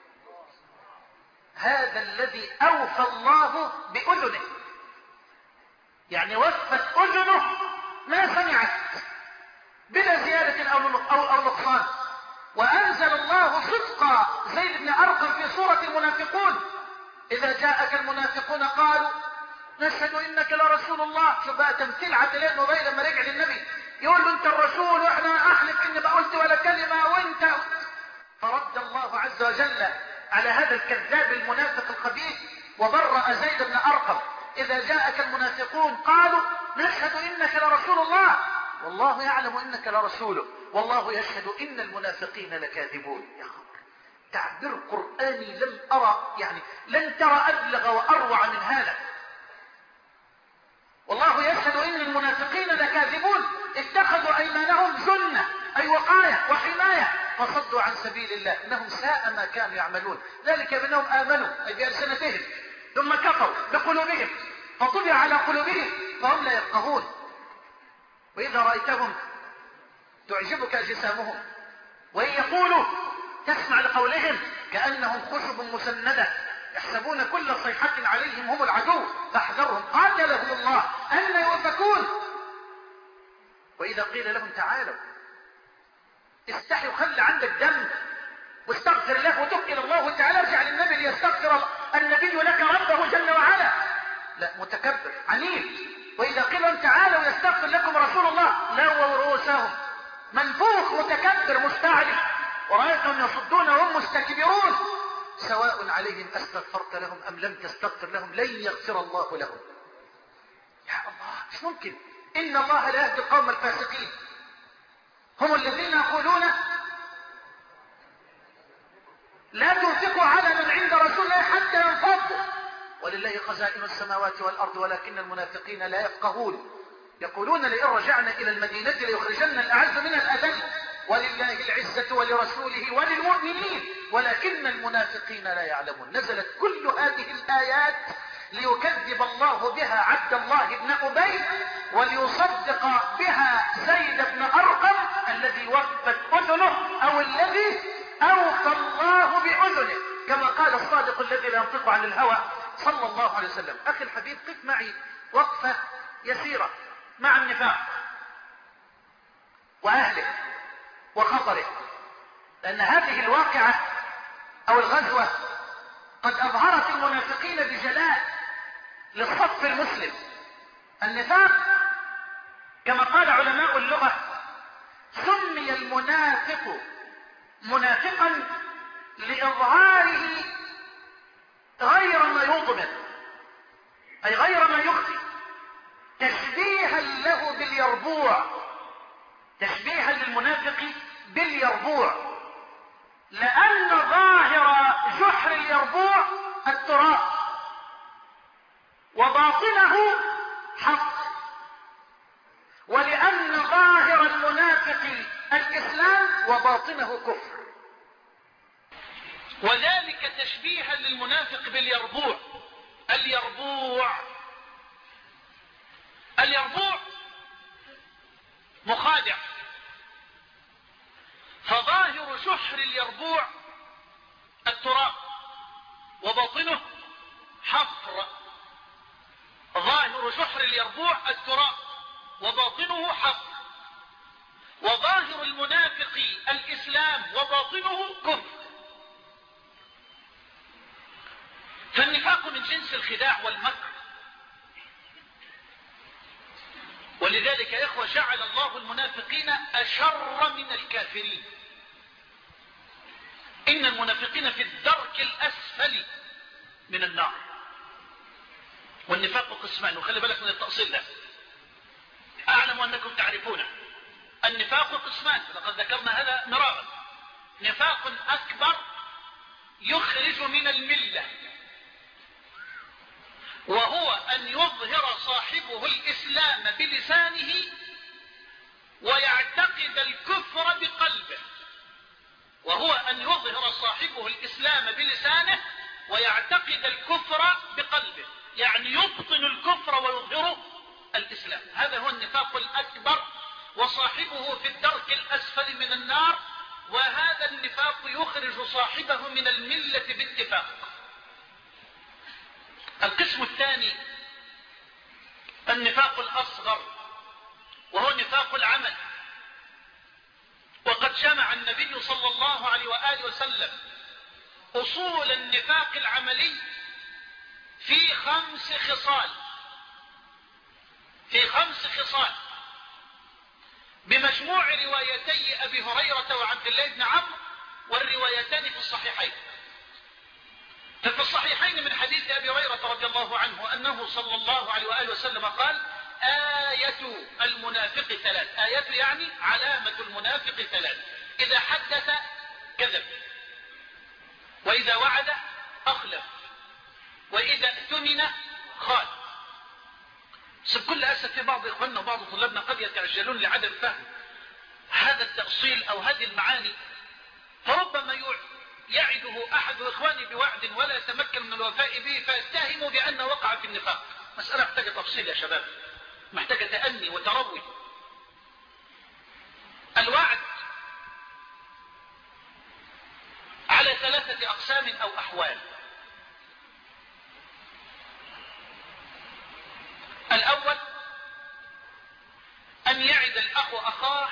هذا الذي أوفى الله بأذنه. يعني وفت أذنه ما سمعت بلا زيادة أو أو نقصان. وأنزل الله صدق زيد بن أرقم في سورة المنافقون: إذا جاءك المنافقون قالوا نشهد إنك لرسول الله. شوف بقى تمثيل عبد الله بن أبي لما رجع للنبي يقول له: أنت الرسول وإحنا أحلف إني ما قلت ولا كلمة وأنت. فرد الله عز وجل على هذا الكذاب المنافق الخبيث وبرأ زيد بن أرقم: إذا جاءك المنافقون قالوا نشهد إنك لرسول الله والله يعلم إنك لرسوله والله يشهد إن المنافقين لكاذبون. يا خبر، تعبير قرآني لم أرى، يعني لن ترى أبلغ وأروع من هذا. والله يشهد إن المنافقين لكاذبون، اتخذوا أيمانهم جنة أي وقاية وحماية فصدوا عن سبيل الله، إنهم ساء ما كانوا يعملون. ذلك بأنهم آمنوا أي بألسنتهم ثم كفروا بقلوبهم فطبع على قلوبهم فهم لا يفقهون. وإذا رأيتهم تعجبك أجسامهم وإن يقولوا تسمع لقولهم كأنهم خشب مسندة يحسبون كل صيحة عليهم هم العدو فاحذرهم قاتلهم الله أن يؤفكون. وإذا قيل لهم تعالوا استحي وخلي عندك دم واستغفر له وتب إلى الله تعالى، ارجع للنبي ليستغفر النبي لك ربه جل وعلا، لا متكبر عنيد. وإذا قيل لهم تعالوا يستغفر لكم رسول الله لووا رؤوسهم، منفوخ متكبر مستعجل، ورأيتهم يصدون وهم مستكبرون، سواء عليهم استغفرت لهم أم لم تستغفر لهم لن يغفر الله لهم. يا الله مش ممكن، إن الله لا يهدي القوم الفاسقين. هم الذين يقولون لا تنفقوا على من عند رسول الله حتى ينفضوا ولله خزائن السماوات والأرض ولكن المنافقين لا يفقهون. يقولون لئن رجعنا إلى المدينة ليخرجن الأعز من الأذل ولله العزة ولرسوله وللمؤمنين ولكن المنافقين لا يعلمون. نزلت كل هذه الآيات ليكذب الله بها عبد الله بن أبي وليصدق بها زيد بن أرقم الذي وقفت أذنه أو الذي أوفى الله بأذنه كما قال الصادق الذي لا ينطق عن الهوى صلى الله عليه وسلم. أخي الحبيب قف معي وقفة يسيرة مع النفاق وأهله وخطره، لأن هذه الواقعة أو الغزوة قد أظهرت المنافقين بجلاء للصف المسلم. النفاق كما قال علماء اللغة سمي المنافق منافقا لإظهاره غير ما يضمن، أي غير ما يخفي، تشبيها له باليربوع، تشبيها للمنافق باليربوع، لأن ظاهر جحر اليربوع التراب وباطنه حق، ولأن ظاهر المنافق الإسلام وباطنه كفر، وذلك تشبيها للمنافق باليربوع. اليربوع اليربوع مخادع، فظاهر جحر اليربوع التراب وباطنه حفر. ظاهر جحر اليربوع التراب وباطنه حفر، وظاهر المنافق الإسلام وباطنه كفر. فالنفاق من جنس الخداع والمكر، ولذلك يا إخوة جعل الله المنافقين أشر من الكافرين. إن المنافقين في الدرك الأسفل من النار. والنفاق قسمان، وخلي بالك من التأصيل ده، أعلم أنكم تعرفونه. النفاق قسمان لقد ذكرنا هذا مرارا. نفاق أكبر يخرج من الملة، وهو أن يظهر صاحبه الإسلام بلسانه ويعتقد الكفر بقلبه. وهو أن يظهر صاحبه الإسلام بلسانه ويعتقد الكفر بقلبه، يعني يبطن الكفر ويظهر الإسلام. هذا هو النفاق الأكبر، وصاحبه في الدرك الأسفل من النار، وهذا النفاق يخرج صاحبه من الملة باتفاق. القسم الثاني النفاق الأصغر، وهو نفاق العمل. وقد جمع النبي صلى الله عليه وآله وسلم أصول النفاق العملي في خمس خصال في خمس خصال بمجموع روايتي أبي هريرة وعبد الله بن عمرو، والروايتان في الصحيحين. ففي الصحيحين من حديث أبي هريرة رضي الله عنه أنه صلى الله عليه وآله وسلم قال: آية المنافق ثلاث. آية يعني علامة المنافق ثلاث: إذا حدث كذب، وإذا وعد أخلف، وإذا اؤتمن خان. بكل أسف في بعض إخواننا وبعض طلابنا قد يتعجلون لعدم فهم هذا التأصيل أو هذه المعاني، فربما يعده أحد إخواني بوعد ولا يتمكن من الوفاء به فيتهم بأنه وقع في النفاق. مسألة محتاجة تفصيل يا شباب، محتاجة تأني وتروي. الوعد على ثلاثة أقسام أو أحوال. الأول أن يعد الأخ أخاه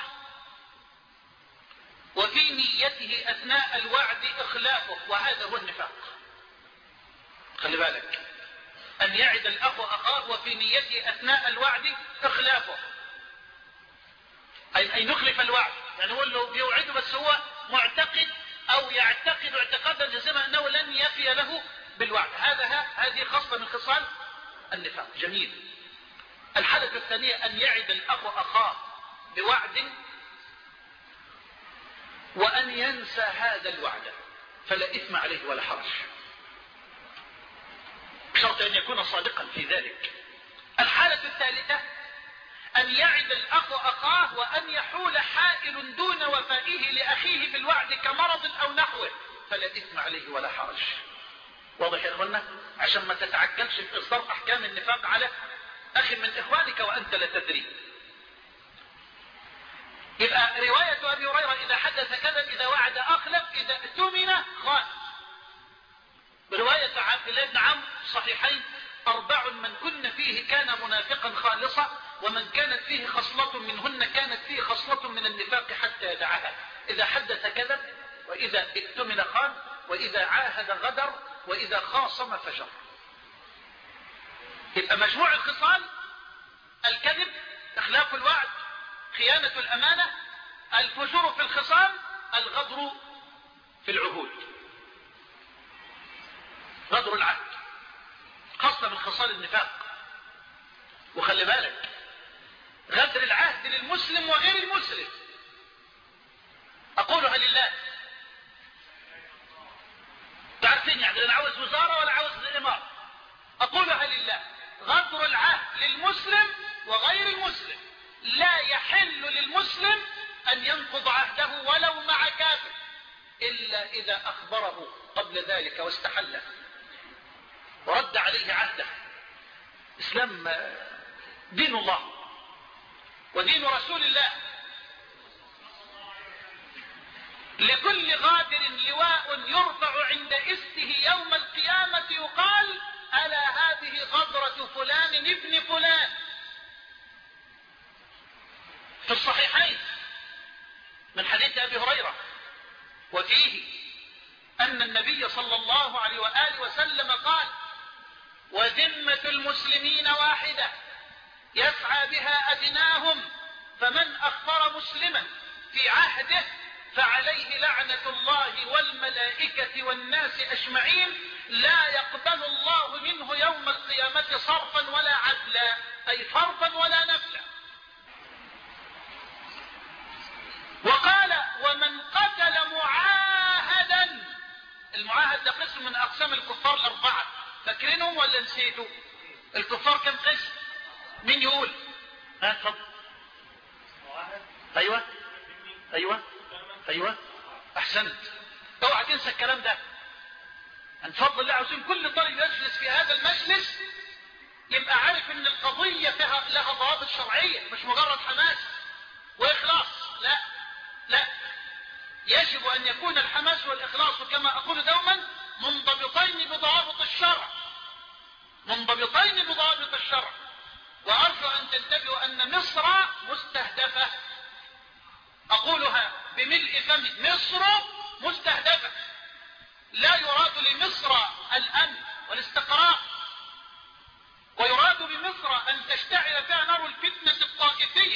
وفي نيته أثناء الوعد إخلافه، وهذا هو النفاق. خلي بالك، أن يعد الأخ أخاه وفي نيته أثناء الوعد إخلافه، أي أن يخلف الوعد، يعني هو اللي بيوعده بس هو معتقد أو يعتقد اعتقادا جازما أنه لن يفي له بالوعد. هذا هذه خاصة من خصال النفاق. جميل. الحالة الثانية أن يعد الأخ أخاه بوعد وأن ينسى هذا الوعد، فلا إثم عليه ولا حرج، بشرط أن يكون صادقا في ذلك. الحالة الثالثة أن يعد الأخ أخاه وأن يحول حائل دون وفائه لأخيه بالوعد كمرض أو نحوه، فلا إثم عليه ولا حرج. واضح يا إخوانا؟ عشان ما تتعجلش في إصدار أحكام النفاق على أخي من إخوانك وأنت لا تدري. يبقى رواية أبي هريرة إذا حدث كذب، إذا وعد أخلف، إذا اؤتمن خان. رواية عبد الله بن عمرو صحيحين: أربع من كن فيه كان منافقا خالصا، ومن كانت فيه خصلة منهن كانت فيه خصلة من النفاق حتى يدعها: إذا حدث كذب، وإذا اؤتمن خان، وإذا عاهد غدر، وإذا خاصم فجر. يبقى مجموع الخصال: الكذب، إخلاف الوعد، خيانة الأمانة، الفجور في الخصام، الغدر في العهود، غدر العهد، خاصة من خصال النفاق. وخلي بالك، غدر العهد للمسلم وغير المسلم. أقولها لله، تعرفين يعني أنا عاوز وزارة ولا عاوز إمارة. أقولها لله: غدر العهد للمسلم وغير المسلم. لا يحل للمسلم أن ينقض عهده ولو مع كافر إلا إذا أخبره قبل ذلك واستحله ورد عليه عهده. إسلام دين الله ودين رسول الله. لكل غادر لواء يرفع عند استه يوم القيامة يقال: ألا هذه غدرة فلان ابن فلان. في الصحيحين من حديث أبي هريرة، وفيه أن النبي صلى الله عليه وآله وسلم قال: وذمة المسلمين واحدة يسعى بها أدناهم، فمن أخبر مسلما في عهده فعليه لعنة الله والملائكة والناس أجمعين، لا يقبل الله منه يوم القيامة صرفا ولا عدلا، أي فرضا ولا نفلا. وقال: ومن قتل معاهدا. المعاهد ده قسم من أقسام الكفار الأربعة، فاكرينهم ولا نسيتوا؟ الكفار كم قسم؟ مين يقول؟ ها اتفضل. ايوه ايوه ايوه احسنت. اوعى تنسى الكلام ده. من فضل الله عاوزين كل طالب يجلس في هذا المجلس يبقى عارف ان القضية فيها لها ضوابط شرعية، مش مجرد حماس واخلاص. لا لا، يجب ان يكون الحماس والاخلاص كما اقول دوما منضبطين بضوابط الشرع، منضبطين بضوابط الشرع. وارجو ان تنتبهوا ان مصر مستهدفة، اقولها بملء فمي: مصر مستهدفة. لا يراد لمصر الامن والاستقرار، ويراد بمصر ان تشتعل فيها نار الفتنة الطائفية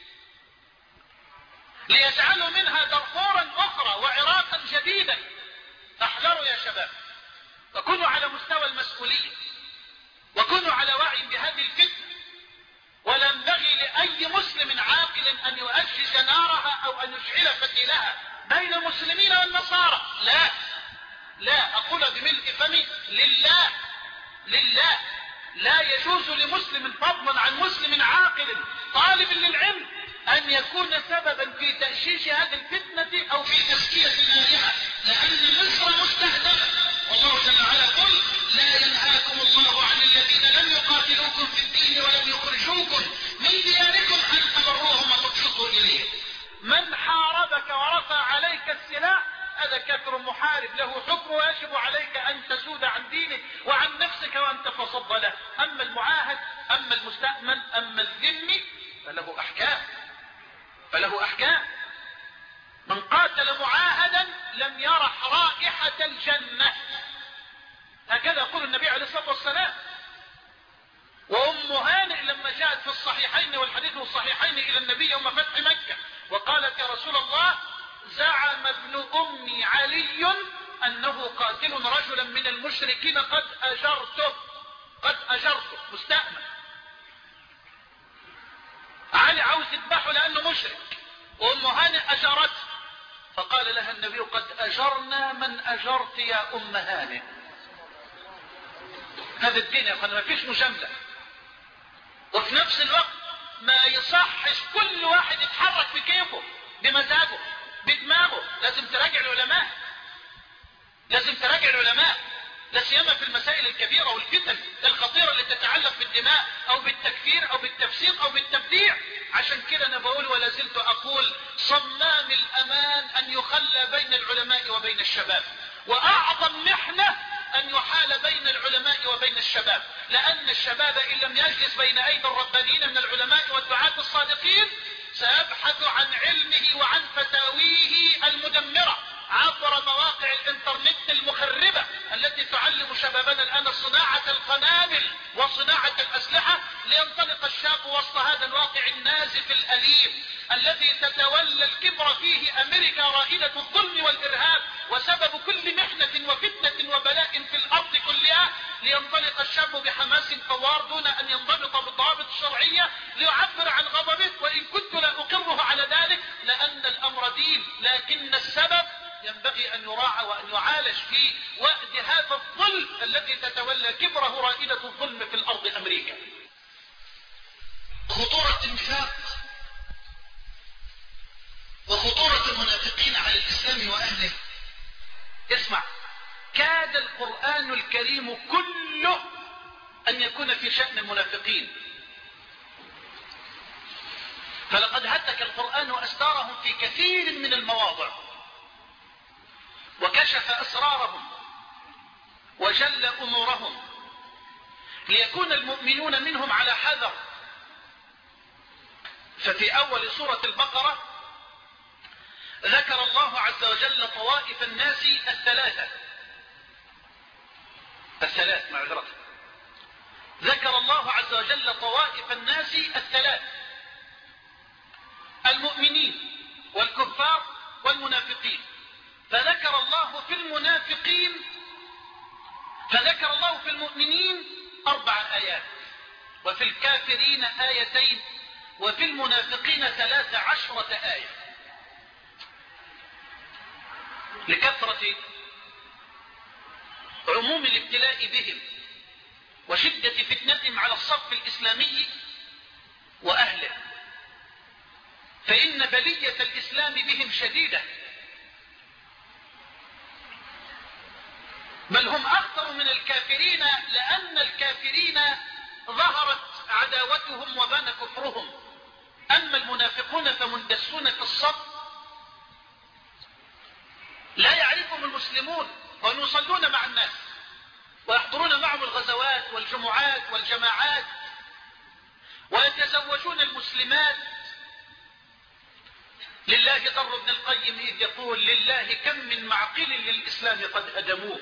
ليجعلوا منها دارفورا اخرى وعراقا جديدا. فاحذروا يا شباب، وكونوا على مستوى المسؤولية، وكونوا على وعي بهذه الفتنة. ولا ينبغي لأي مسلم عاقل أن يؤجج نارها أو أن يشعل فتيلها بين المسلمين والنصارى. لا لا، أقول بملء فمي: لله لله لا يجوز لمسلم فضلا عن مسلم عاقل طالب للعلم أن يكون سببا في تأشيش هذه الفتنة أو في تزكية نارها، لأن مصر مستهدفة. والله جل وعلا قل: لا ينهاكم الله عن الذين لم يقاتلوكم في الدين ولم يخرجوكم من دياركم أن تبروهم وتقسطوا إليهم. من هذا كافر محارب له حكم ويجب عليك أن تسود عن دينه وعن نفسك وأن تتصدى له. أما المعاهد، أما المستأمن، أما الذمي فله أحكام، فله أحكام. من قاتل معاهدا لم يرح رائحة الجنة، هكذا يقول النبي عليه الصلاة والسلام. وأم هانئ لما جاءت في الصحيحين والحديث الصحيحين إلى النبي يوم فتح مكة وقالت: يا رسول الله، زعم ابن أمي علي أنه قاتل رجلا من المشركين قد أجرته، قد أجرته مستأمن. علي عاوز يذبحه لأنه مشرك، وأم هانئ أجرته، فقال لها النبي: قد أجرنا من أجرت يا أم هانئ. هذا الدين يا أخوان، ما فيش مجاملة. وفي نفس الوقت ما يصحش كل واحد يتحرك بكيفه بمزاجه بدماغه. لازم تراجع العلماء، لازم تراجع العلماء، لا سيما في المسائل الكبيرة والفتن الخطيرة اللي تتعلق بالدماء او بالتكفير او بالتفسيق او بالتبديع. عشان كده انا بقول ولا زلت اقول: صمام الامان ان يخلى بين العلماء وبين الشباب، واعظم محنة ان يحال بين العلماء وبين الشباب، لان الشباب ان لم يجلس بين ايدي الربانيين من العلماء والدعاة الصادقين سيبحث عن علمه وعن فتاويه المدمرة عبر مواقع الانترنت المخربة التي تعلم شبابنا الان صناعة القنابل وصناعة الاسلحة، لينطلق الشاب وسط هذا الواقع النازف الاليم الذي تتولى الكبر فيه امريكا رائدة الظلم والارهاب وسبب كل محنة وفتنة وبلاء في الارض كلها، لينطلق الشاب بحماس فوار دون ان ينضبط بالضوابط الشرعية ليعبر عن غضبه. وان كنت لا اقره على ذلك لان الامر دين، لكن السبب ينبغي ان يراعى وان يعالج في وقت هذا الظلم الذي تتولى كبره رائدة الظلم في الارض امريكا. خطورة النفاق وخطورة المنافقين على الاسلام واهله. اسمع، كاد القرآن الكريم كله ان يكون في شأن المنافقين، فلقد هتك القرآن أستارهم في كثير من المواضع وكشف أسرارهم وجل أمورهم ليكون المؤمنون منهم على حذر. ففي أول سورة البقرة ذكر الله عز وجل طوائف الناس الثلاثة الثلاث معذرة ذكر الله عز وجل طوائف الناس الثلاث: المؤمنين والكفار والمنافقين. فذكر الله في المنافقين فذكر الله في المؤمنين أربع آيات، وفي الكافرين آيتين، وفي المنافقين ثلاث عشرة آية، لكثرة عموم الابتلاء بهم وشدة فتنتهم على الصف الإسلامي وأهله، فإن بلية الإسلام بهم شديدة، بل هم أخطر من الكافرين، لأن الكافرين ظهرت عداوتهم وبان كفرهم. أما المنافقون فمندسون في الصف لا يعرفهم المسلمون، وهم يصلون مع الناس ويحضرون معهم الغزوات والجمعات والجماعات ويتزوجون المسلمات. لله ضر ابن القيم إذ يقول: لله كم من معقل للإسلام قد هدموه،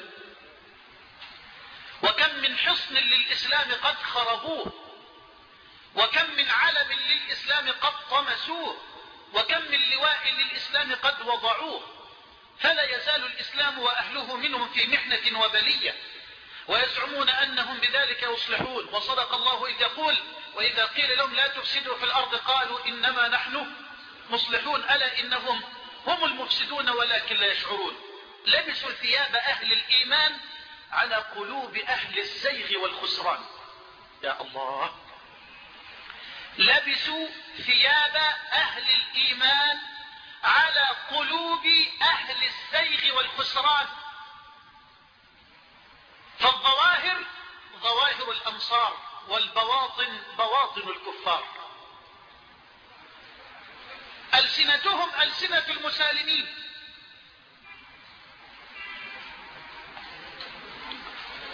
وكم من حصن للإسلام قد خربوه، وكم من علم للإسلام قد طمسوه، وكم من لواء للإسلام قد وضعوه، فلا يزال الإسلام وأهله منهم في محنة وبلية، ويزعمون أنهم بذلك يصلحون. وصدق الله إذ يقول: وإذا قيل لهم لا تفسدوا في الأرض قالوا إنما نحن مصلحون ألا إنهم هم المفسدون ولكن لا يشعرون. لبسوا ثياب أهل الإيمان على قلوب أهل الزيغ والخسران. يا الله، لبسوا ثياب أهل الإيمان على قلوب أهل الزيغ والخسران. فالظواهر ظواهر الأمصار والبواطن بواطن الكفار. ألسنتهم ألسنة المسالمين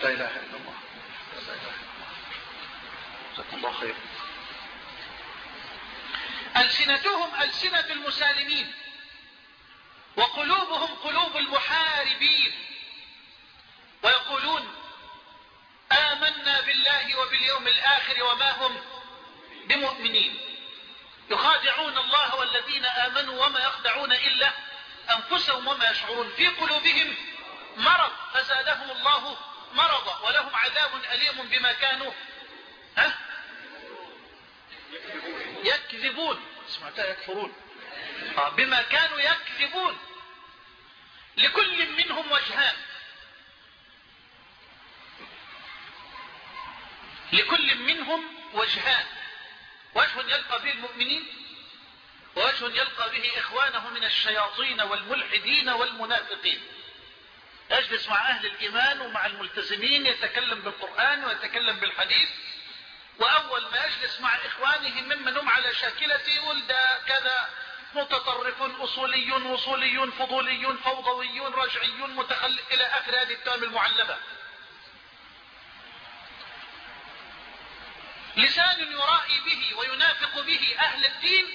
لا إله إلا الله. لا إله إلا الله. جزاكم الله خير. ألسنتهم ألسنة المسالمين وقلوبهم قلوب المحاربين، ويقولون آمنا بالله وباليوم الآخر وما هم بمؤمنين، يخادعون الله والذين آمنوا وما يخدعون إلا أنفسهم وما يشعرون، في قلوبهم مرض فزادهم الله مرضا ولهم عذاب أليم بما كانوا ها يكذبون. سمعتها يكفرون بما كانوا يكذبون. لكل منهم وجهان، لكل منهم وجهان، وجه يلقى به المؤمنين ووجه يلقى به إخوانه من الشياطين والملحدين والمنافقين. يجلس مع أهل الإيمان ومع الملتزمين يتكلم بالقرآن ويتكلم بالحديث، وأول ما يجلس مع إخوانه ممن هم على شاكلته يقول ده كذا متطرف أصولي وصولي فضولي فوضوي رجعي متخلف إلى آخر هذه التهم المعلبة. لسان يرائي به وينافق به أهل الدين،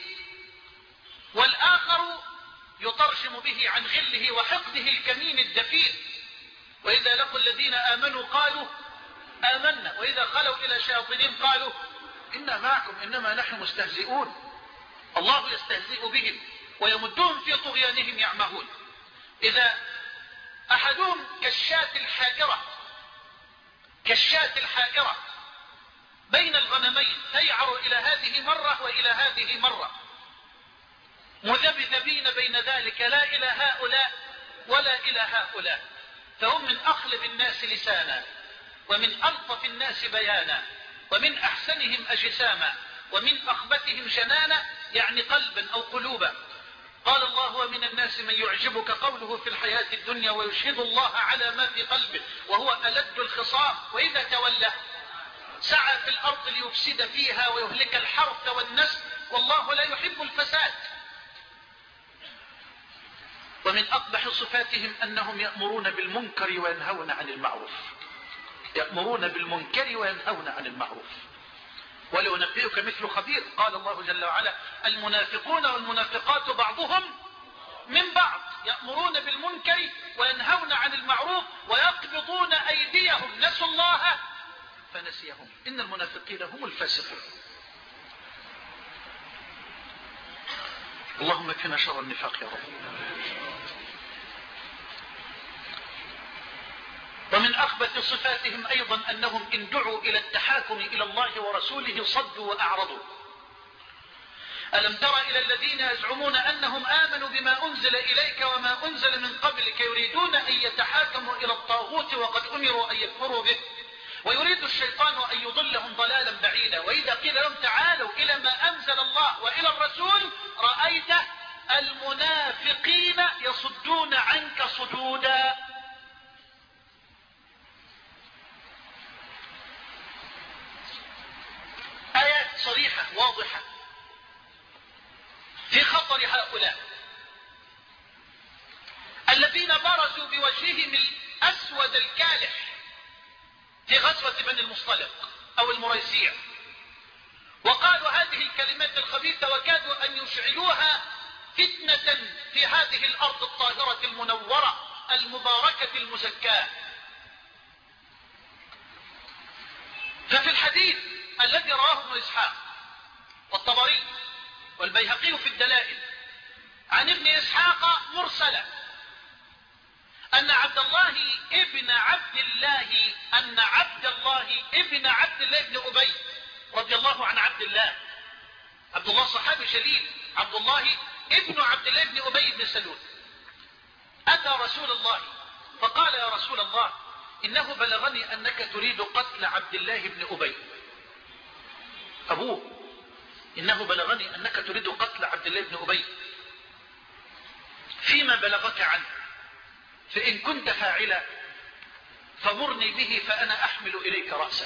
والآخر يترجم به عن غله وحقده الكمين الدفين. وإذا لقوا الذين آمنوا قالوا آمنا وإذا خلوا إلى شياطينهم قالوا إنا معكم إنما نحن مستهزئون. الله يستهزئ بهم ويمدهم في طغيانهم يعمهون. إذا أحدهم كالشاة الحائرة كالشاة الحائرة بين الغنمين تيعر إلى هذه مرة وإلى هذه مرة، مذبذبين بين ذلك لا إلى هؤلاء ولا إلى هؤلاء، فهم من أخلب الناس لسانا ومن ألطف الناس بيانا ومن أحسنهم أجساما ومن أخبثهم جنانا، يعني قلبا أو قلوبا. قال الله ومن الناس من يعجبك قوله في الحياة الدنيا ويشهد الله على ما في قلبه وهو ألد الخصام وإذا تولى سعى في الأرض ليفسد فيها ويهلك الحرث والنسل والله لا يحب الفساد. ومن أقبح صفاتهم أنهم يأمرون بالمنكر وينهون عن المعروف، يأمرون بالمنكر وينهون عن المعروف. ولو نبئك مثل خبير. قال الله جل وعلا المنافقون والمنافقات بعضهم من بعض يأمرون بالمنكر وينهون عن المعروف ويقبضون أيديهم نسوا الله فنسيهم إن المنافقين هم الفاسقون. اللهم اكفنا شر النفاق يا رب. ومن أخبث صفاتهم أيضا أنهم إن دعوا إلى التحاكم إلى الله ورسوله صدوا وأعرضوا. ألم تر إلى الذين يزعمون أنهم آمنوا بما أنزل إليك وما أنزل من قبلك يريدون أن يتحاكموا إلى الطاغوت وقد أمروا أن يكفروا به ويريد الشيطان أن يضلهم ضلالا بعيدا. وإذا قيل لهم تعالوا إلى ما أنزل الله وإلى الرسول رأيت المنافقين يصدون عنك صدودا. آيات صريحة واضحة في خطر هؤلاء الذين برزوا بوجههم الأسود الكالح في غزوة بني المصطلق أو المريسيع وقالوا هذه الكلمات الخبيثة وكادوا أن يشعلوها فتنة في هذه الأرض الطاهرة المنورة المباركة المزكاة. ففي الحديث الذي رواه ابن إسحاق والطبري والبيهقي في الدلائل عن ابن إسحاق مرسلا أن عبد الله ابن عبد الله أن عبد الله ابن عبد الله ابن أبي رضي الله عن عبد الله. عبد الله صحابي جليل، عبد الله ابن عبد الله ابن أبي بن سلول أتى رسول الله فقال يا رسول الله إنه بلغني أنك تريد قتل عبد الله بن أبي أبوه، إنه بلغني أنك تريد قتل عبد الله بن أبي فيما بلغك عنه فإن كنت فاعلا فمرني به فأنا أحمل إليك رأسه.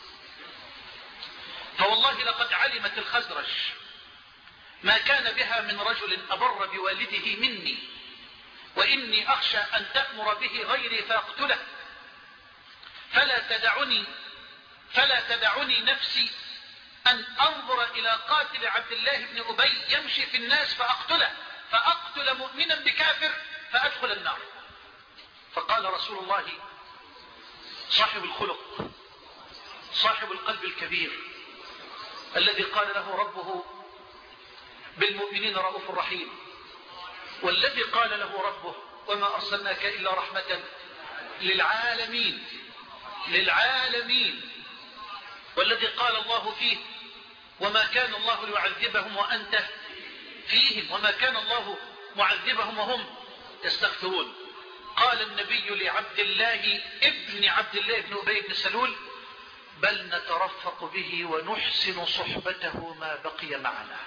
فوالله لقد علمت الخزرج ما كان بها من رجل أبر بوالده مني وإني أخشى أن تأمر به غيري فأقتله فلا تدعني فلا تدعني نفسي أن أنظر إلى قاتل عبد الله بن أبي يمشي في الناس فأقتله فأقتل مؤمنا بكافر فأدخل النار. فقال رسول الله صاحب الخلق صاحب القلب الكبير الذي قال له ربه بالمؤمنين رؤوف رحيم، والذي قال له ربه وما أرسلناك إلا رحمة للعالمين للعالمين، والذي قال الله فيه وما كان الله ليعذبهم وأنت فيهم وما كان الله معذبهم وهم يستغفرون. قال النبي لعبد الله ابن عبد الله بن أبي بن سلول بل نترفق به ونحسن صحبته ما بقي معنا،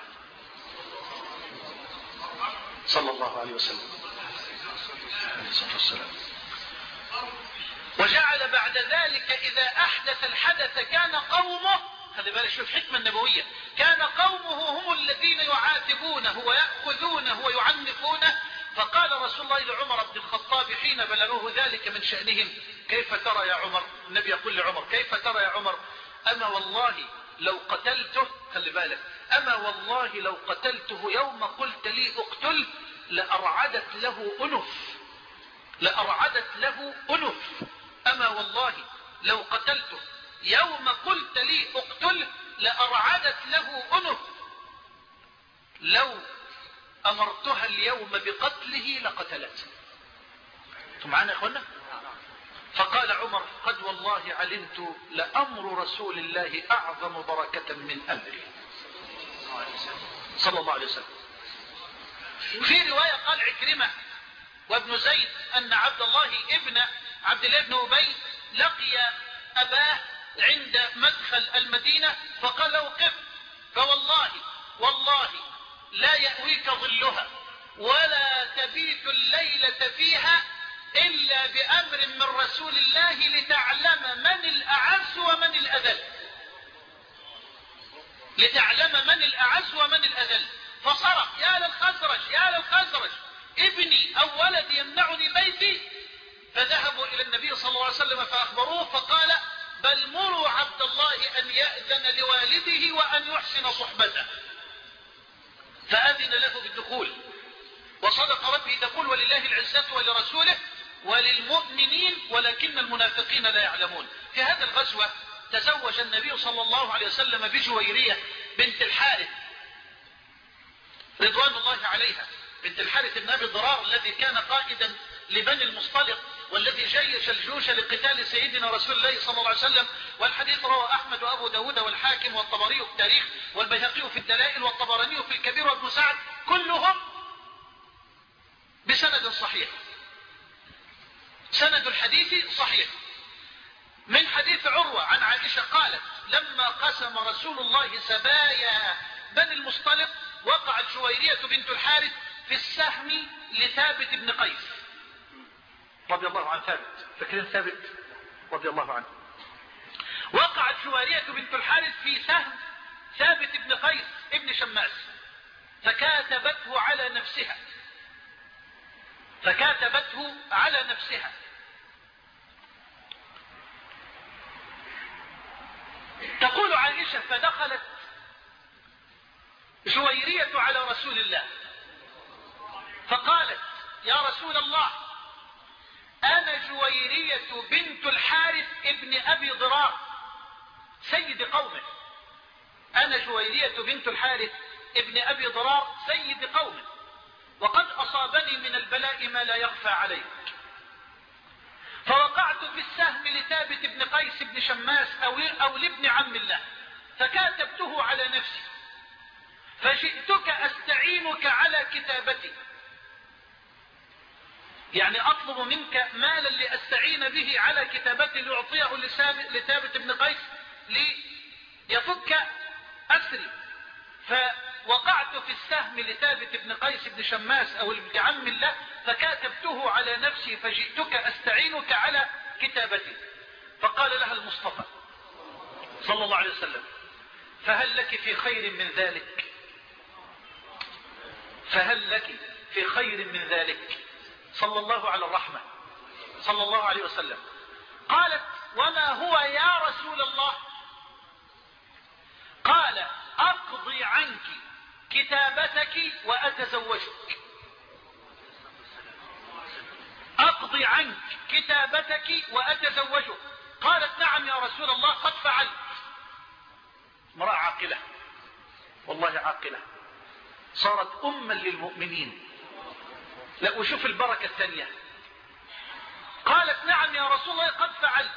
صلى الله عليه وسلم. وجعل بعد ذلك إذا أحدث الحدث كان قومه، خلي بالك شوف الحكمة النبوية، كان قومه هم الذين يعاتبونه ويأخذونه ويعنفونه. فقال رسول الله لعمر بن الخطاب حين بلغوه ذلك من شأنهم كيف ترى يا عمر؟ النبي يقول لعمر كيف ترى يا عمر؟ أما والله لو قتلته، خلي بالك، أما والله لو قتلته يوم قلت لي اقتل لأرعدت له أنف لأرعدت له أنف أما والله لو قتلته يوم قلت لي اقتل لأرعدت له أنف لو أمرتها اليوم بقتله لقتلته. انتم معنا يا اخوانا؟ فقال عمر قد والله علمت لأمر رسول الله أعظم بركة من أمري، صلى الله عليه وسلم. في رواية قال عكرمة وابن زيد أن عبد الله ابن عبد الله بن أبي لقي أباه عند مدخل المدينة فقال له قف، فوالله والله لا يأويك ظلها ولا تبيت الليلة فيها إلا بأمر من رسول الله لتعلم من الأعز ومن الأذل لتعلم من الأعز ومن الأذل. فصرخ يا للخزرج يا للخزرج ابني أو ولدي يمنعني بيتي. فذهبوا إلى النبي صلى الله عليه وسلم فأخبروه فقال بل مروا عبد الله أن يأذن لوالده وأن يحسن صحبته. فأذن له بالدخول، وصدق ربه تقول ولله العزة ولرسوله وللمؤمنين ولكن المنافقين لا يعلمون. في هذا الغزوة تزوج النبي صلى الله عليه وسلم بجويرية بنت الحارث رضوان الله عليها، بنت الحارث بن أبي ضرار الذي كان قائدا لبني المصطلق والذي جيش الجيوش لقتال سيدنا رسول الله صلى الله عليه وسلم. والحديث رواه أحمد وأبو داود والحاكم والطبري في التاريخ والبيهقي في الدلائل والطبراني في الكبير وابن سعد كلهم بسند صحيح. سند الحديث صحيح. من حديث عروة عن عائشة قالت لما قسم رسول الله سبايا بني المصطلق وقعت جويرية بنت الحارث في السهم لثابت بن قيس رضي الله عن ثابت، فاكرين ثابت رضي الله عنه. وقعت جويرية بنت الحارث في سهم ثابت بن قيس ابن شماس فكاتبته على نفسها فكاتبته على نفسها تقول عائشة فدخلت جويرية على رسول الله فقالت يا رسول الله أنا جويرية بنت الحارث ابن أبي ضرار سيد قومه أنا جويرية بنت الحارث ابن أبي ضرار سيد قومه وقد أصابني من البلاء ما لا يخفى عليك. فوقعت في السهم لثابت بن قيس بن شماس أو, أو لابن عم الله فكاتبته على نفسي فجئتك أستعينك على كتابتي، يعني أطلب منك مالا لأستعين به على كتابتي لأعطيه لثابت بن قيس ليفك أسري. فوقعت في السهم لثابت بن قيس بن شماس أو ابن عم الله فكاتبته على نفسي فجئتك أستعينك على كتابتي. فقال لها المصطفى صلى الله عليه وسلم فهل لك في خير من ذلك فهل لك في خير من ذلك صلى الله على الرحمة صلى الله عليه وسلم. قالت وما هو يا رسول الله؟ قال أقضي عنك كتابتك وأتزوجك. أقضي عنك كتابتك وأتزوجك. قالت نعم يا رسول الله قد فعلت. امرأة عاقلة، والله عاقلة، صارت أما للمؤمنين. لا وشوف البركة الثانية، قالت نعم يا رسول الله قد فعلت.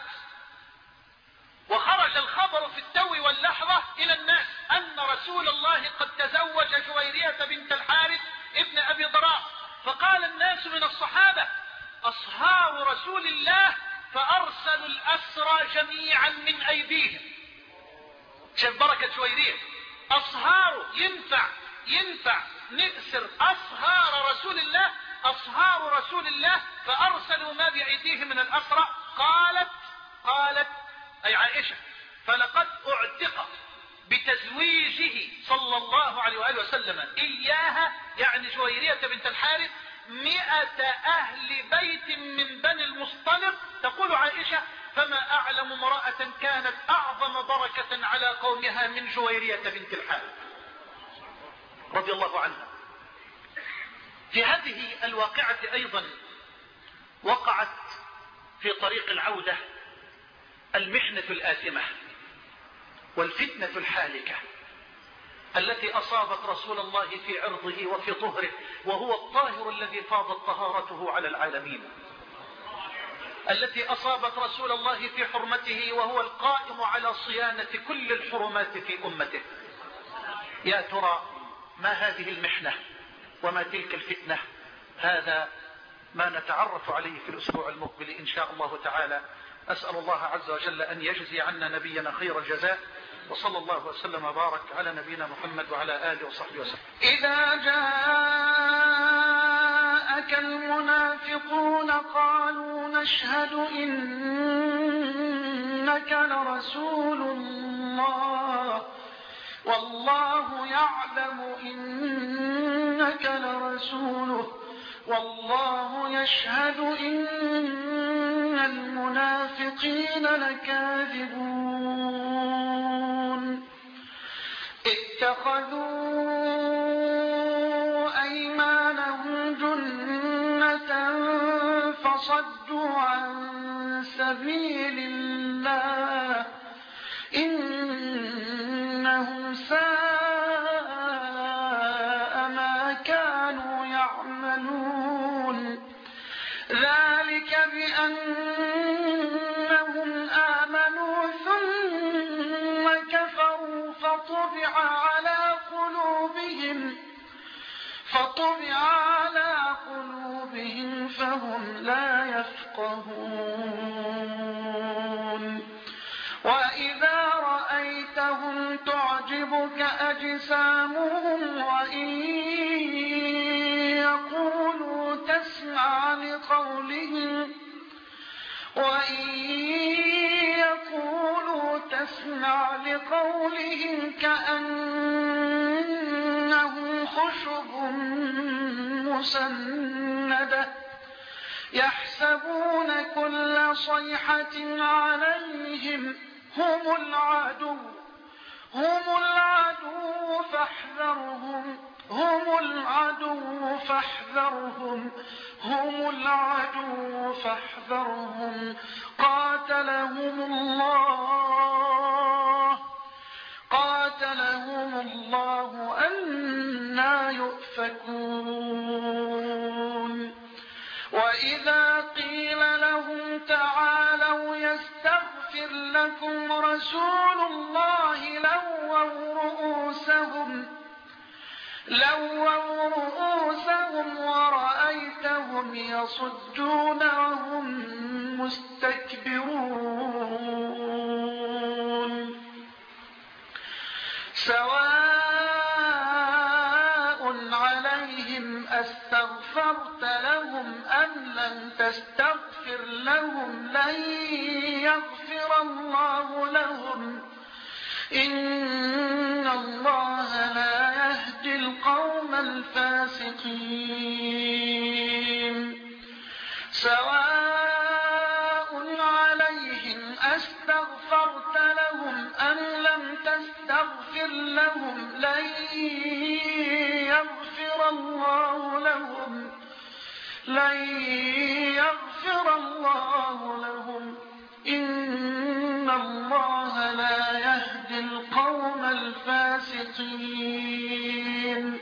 وخرج الخبر في التو واللحظة إلى الناس أن رسول الله قد تزوج جويرية بنت الحارث ابن أبي ضراء. فقال الناس من الصحابة أصهار رسول الله فأرسلوا الأسرى جميعا من أيديهم. شاف بركة جويرية، أصهار ينفع ينفع نأسر أصهار رسول الله، أصهار رسول الله فأرسلوا ما بأيديهم من الأسرى. قالت قالت أي عائشة فلقد أعتق بتزويجه صلى الله عليه وآله وسلم إياها، يعني جويرية بنت الحارث، مئة أهل بيت من بني المصطلق. تقول عائشة فما أعلم امرأة كانت أعظم بركة على قومها من جويرية بنت الحارث رضي الله عنها. في هذه الواقعة أيضا وقعت في طريق العودة المحنة الآثمة والفتنة الحالكة التي أصابت رسول الله في عرضه وفي طهره، وهو الطاهر الذي فاضت طهارته على العالمين، التي أصابت رسول الله في حرمته وهو القائم على صيانة كل الحرمات في أمته. يا ترى ما هذه المحنة وما تلك الفتنة؟ هذا ما نتعرف عليه في الأسبوع المقبل إن شاء الله تعالى. أسأل الله عز وجل أن يجزي عنا نبينا خير الجزاء، وصلى الله وسلم وبارك على نبينا محمد وعلى آله وصحبه وسلم. إذا جاءك المنافقون قالوا نشهد إنك لرسول الله والله يعلم إنك لرسوله والله يشهد إن المنافقين لكاذبون. اتخذوا أيمانهم جنة فصدوا عن سبيل الله إنهم ساء ما كانوا يعملون. ذلك بأنهم آمنوا ثم كفروا فطبع على قلوبهم فطبع على قلوبهم فهم لا يفقهون. وإذا رأيتهم تعجبك أجسامهم وإن يقولوا تسمع لقولهم وإن يقولوا تسمع لقولهم كأنهم خشب مسندة يحسبون كل صيحة عليهم هم العدو هم العدو فاحذرهم هم العدو فاحذرهم هم العدو فاحذرهم قاتلهم الله قاتلهم الله أنى يؤفكون. وإذا قيل لهم تعالوا يستغفر لكم رسول الله لووا رؤوسهم لووا رؤوسهم ورأيتهم يصدون وهم مستكبرون. سواء عليهم أستغفرت لهم أم لم تستغفر لهم لن يغفر الله لهم إن الله لا يهدي القوم الفاسقين. سواء عليهم لن يغفر الله لهم إن الله لا يهدي القوم الفاسقين.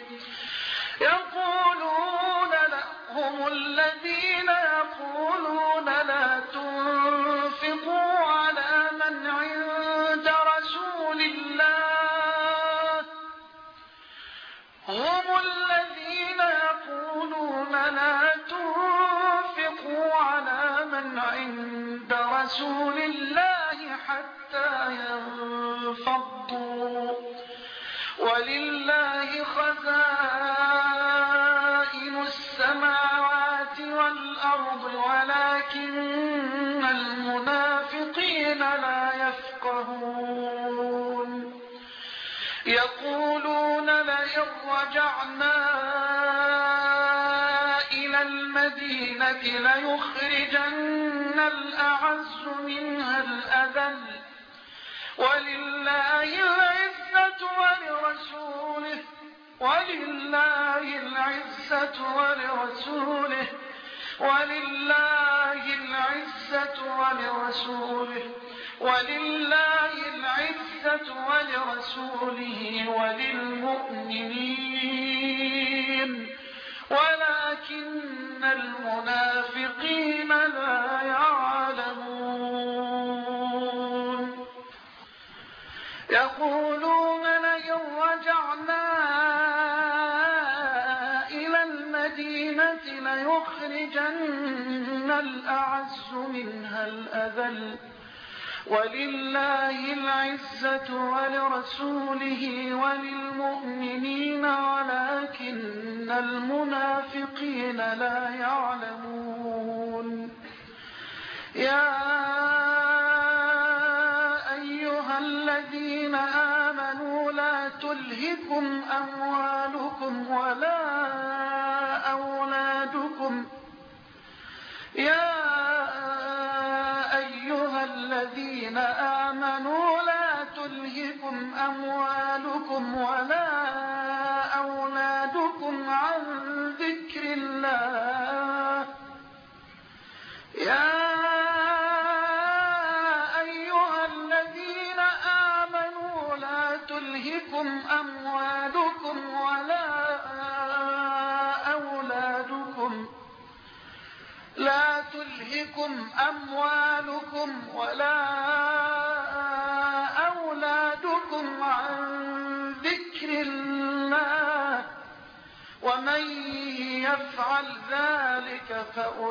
يقولون هم الذين يقولون لا تنفقوا على من عند رسول الله هم الذين يقولون لا تنفقوا على من عند رسول الله حتى ينفضوا ولله خزائن السماوات والأرض ولكن المنافقين لا يفقهون. يقولون لئن رجعنا إلى المدينة ليخرجن الأعز منها الأذل ولله العزة ولرسوله ولله العزة ولرسوله ولله العزة ولرسوله ولله العزة ولرسوله وللمؤمنين ولكن المنافقين لا يعلمون. يقولون لئن رجعنا إلى المدينة ليخرجن الأعز منها الأذل ولله العزة ولرسوله وللمؤمنين ولكن المنافقين لا يعلمون. يا أيها الذين آمنوا لا تلهكم أموالكم ولا أولادكم يا أيها الذين آمنوا لا تلهكم أموالكم ولا أولادكم عن ذكر الله يا أيها الذين آمنوا لا تلهكم أموالكم ولا أولادكم لا تلهكم أموالكم ولا أولادكم عن ذكر الله ومن يفعل ذلك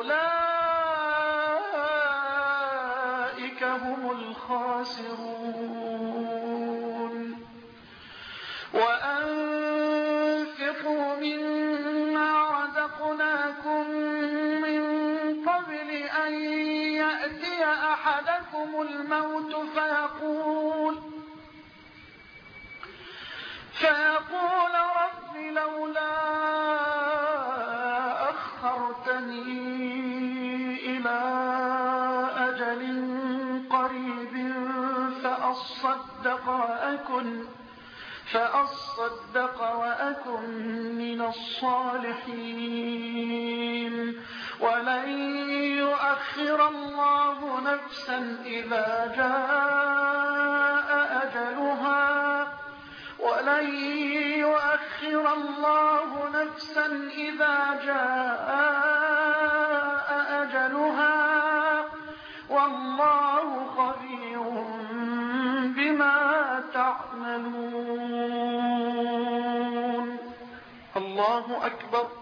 فأولئك هم الخاسرون. وأنفقوا مما رزقناكم من قبل أن يأتي أحدكم الموت فيقول فيقول رب لولا أخرتني إلى أجل قريب فأصدق وأكن فأصدق وأكن من الصالحين ولن يؤخر الله نفسا إذا جاء أجلها ولن يؤخر الله نفسا إذا جاء أجلها والله خبير بما تعملون. الله أكبر.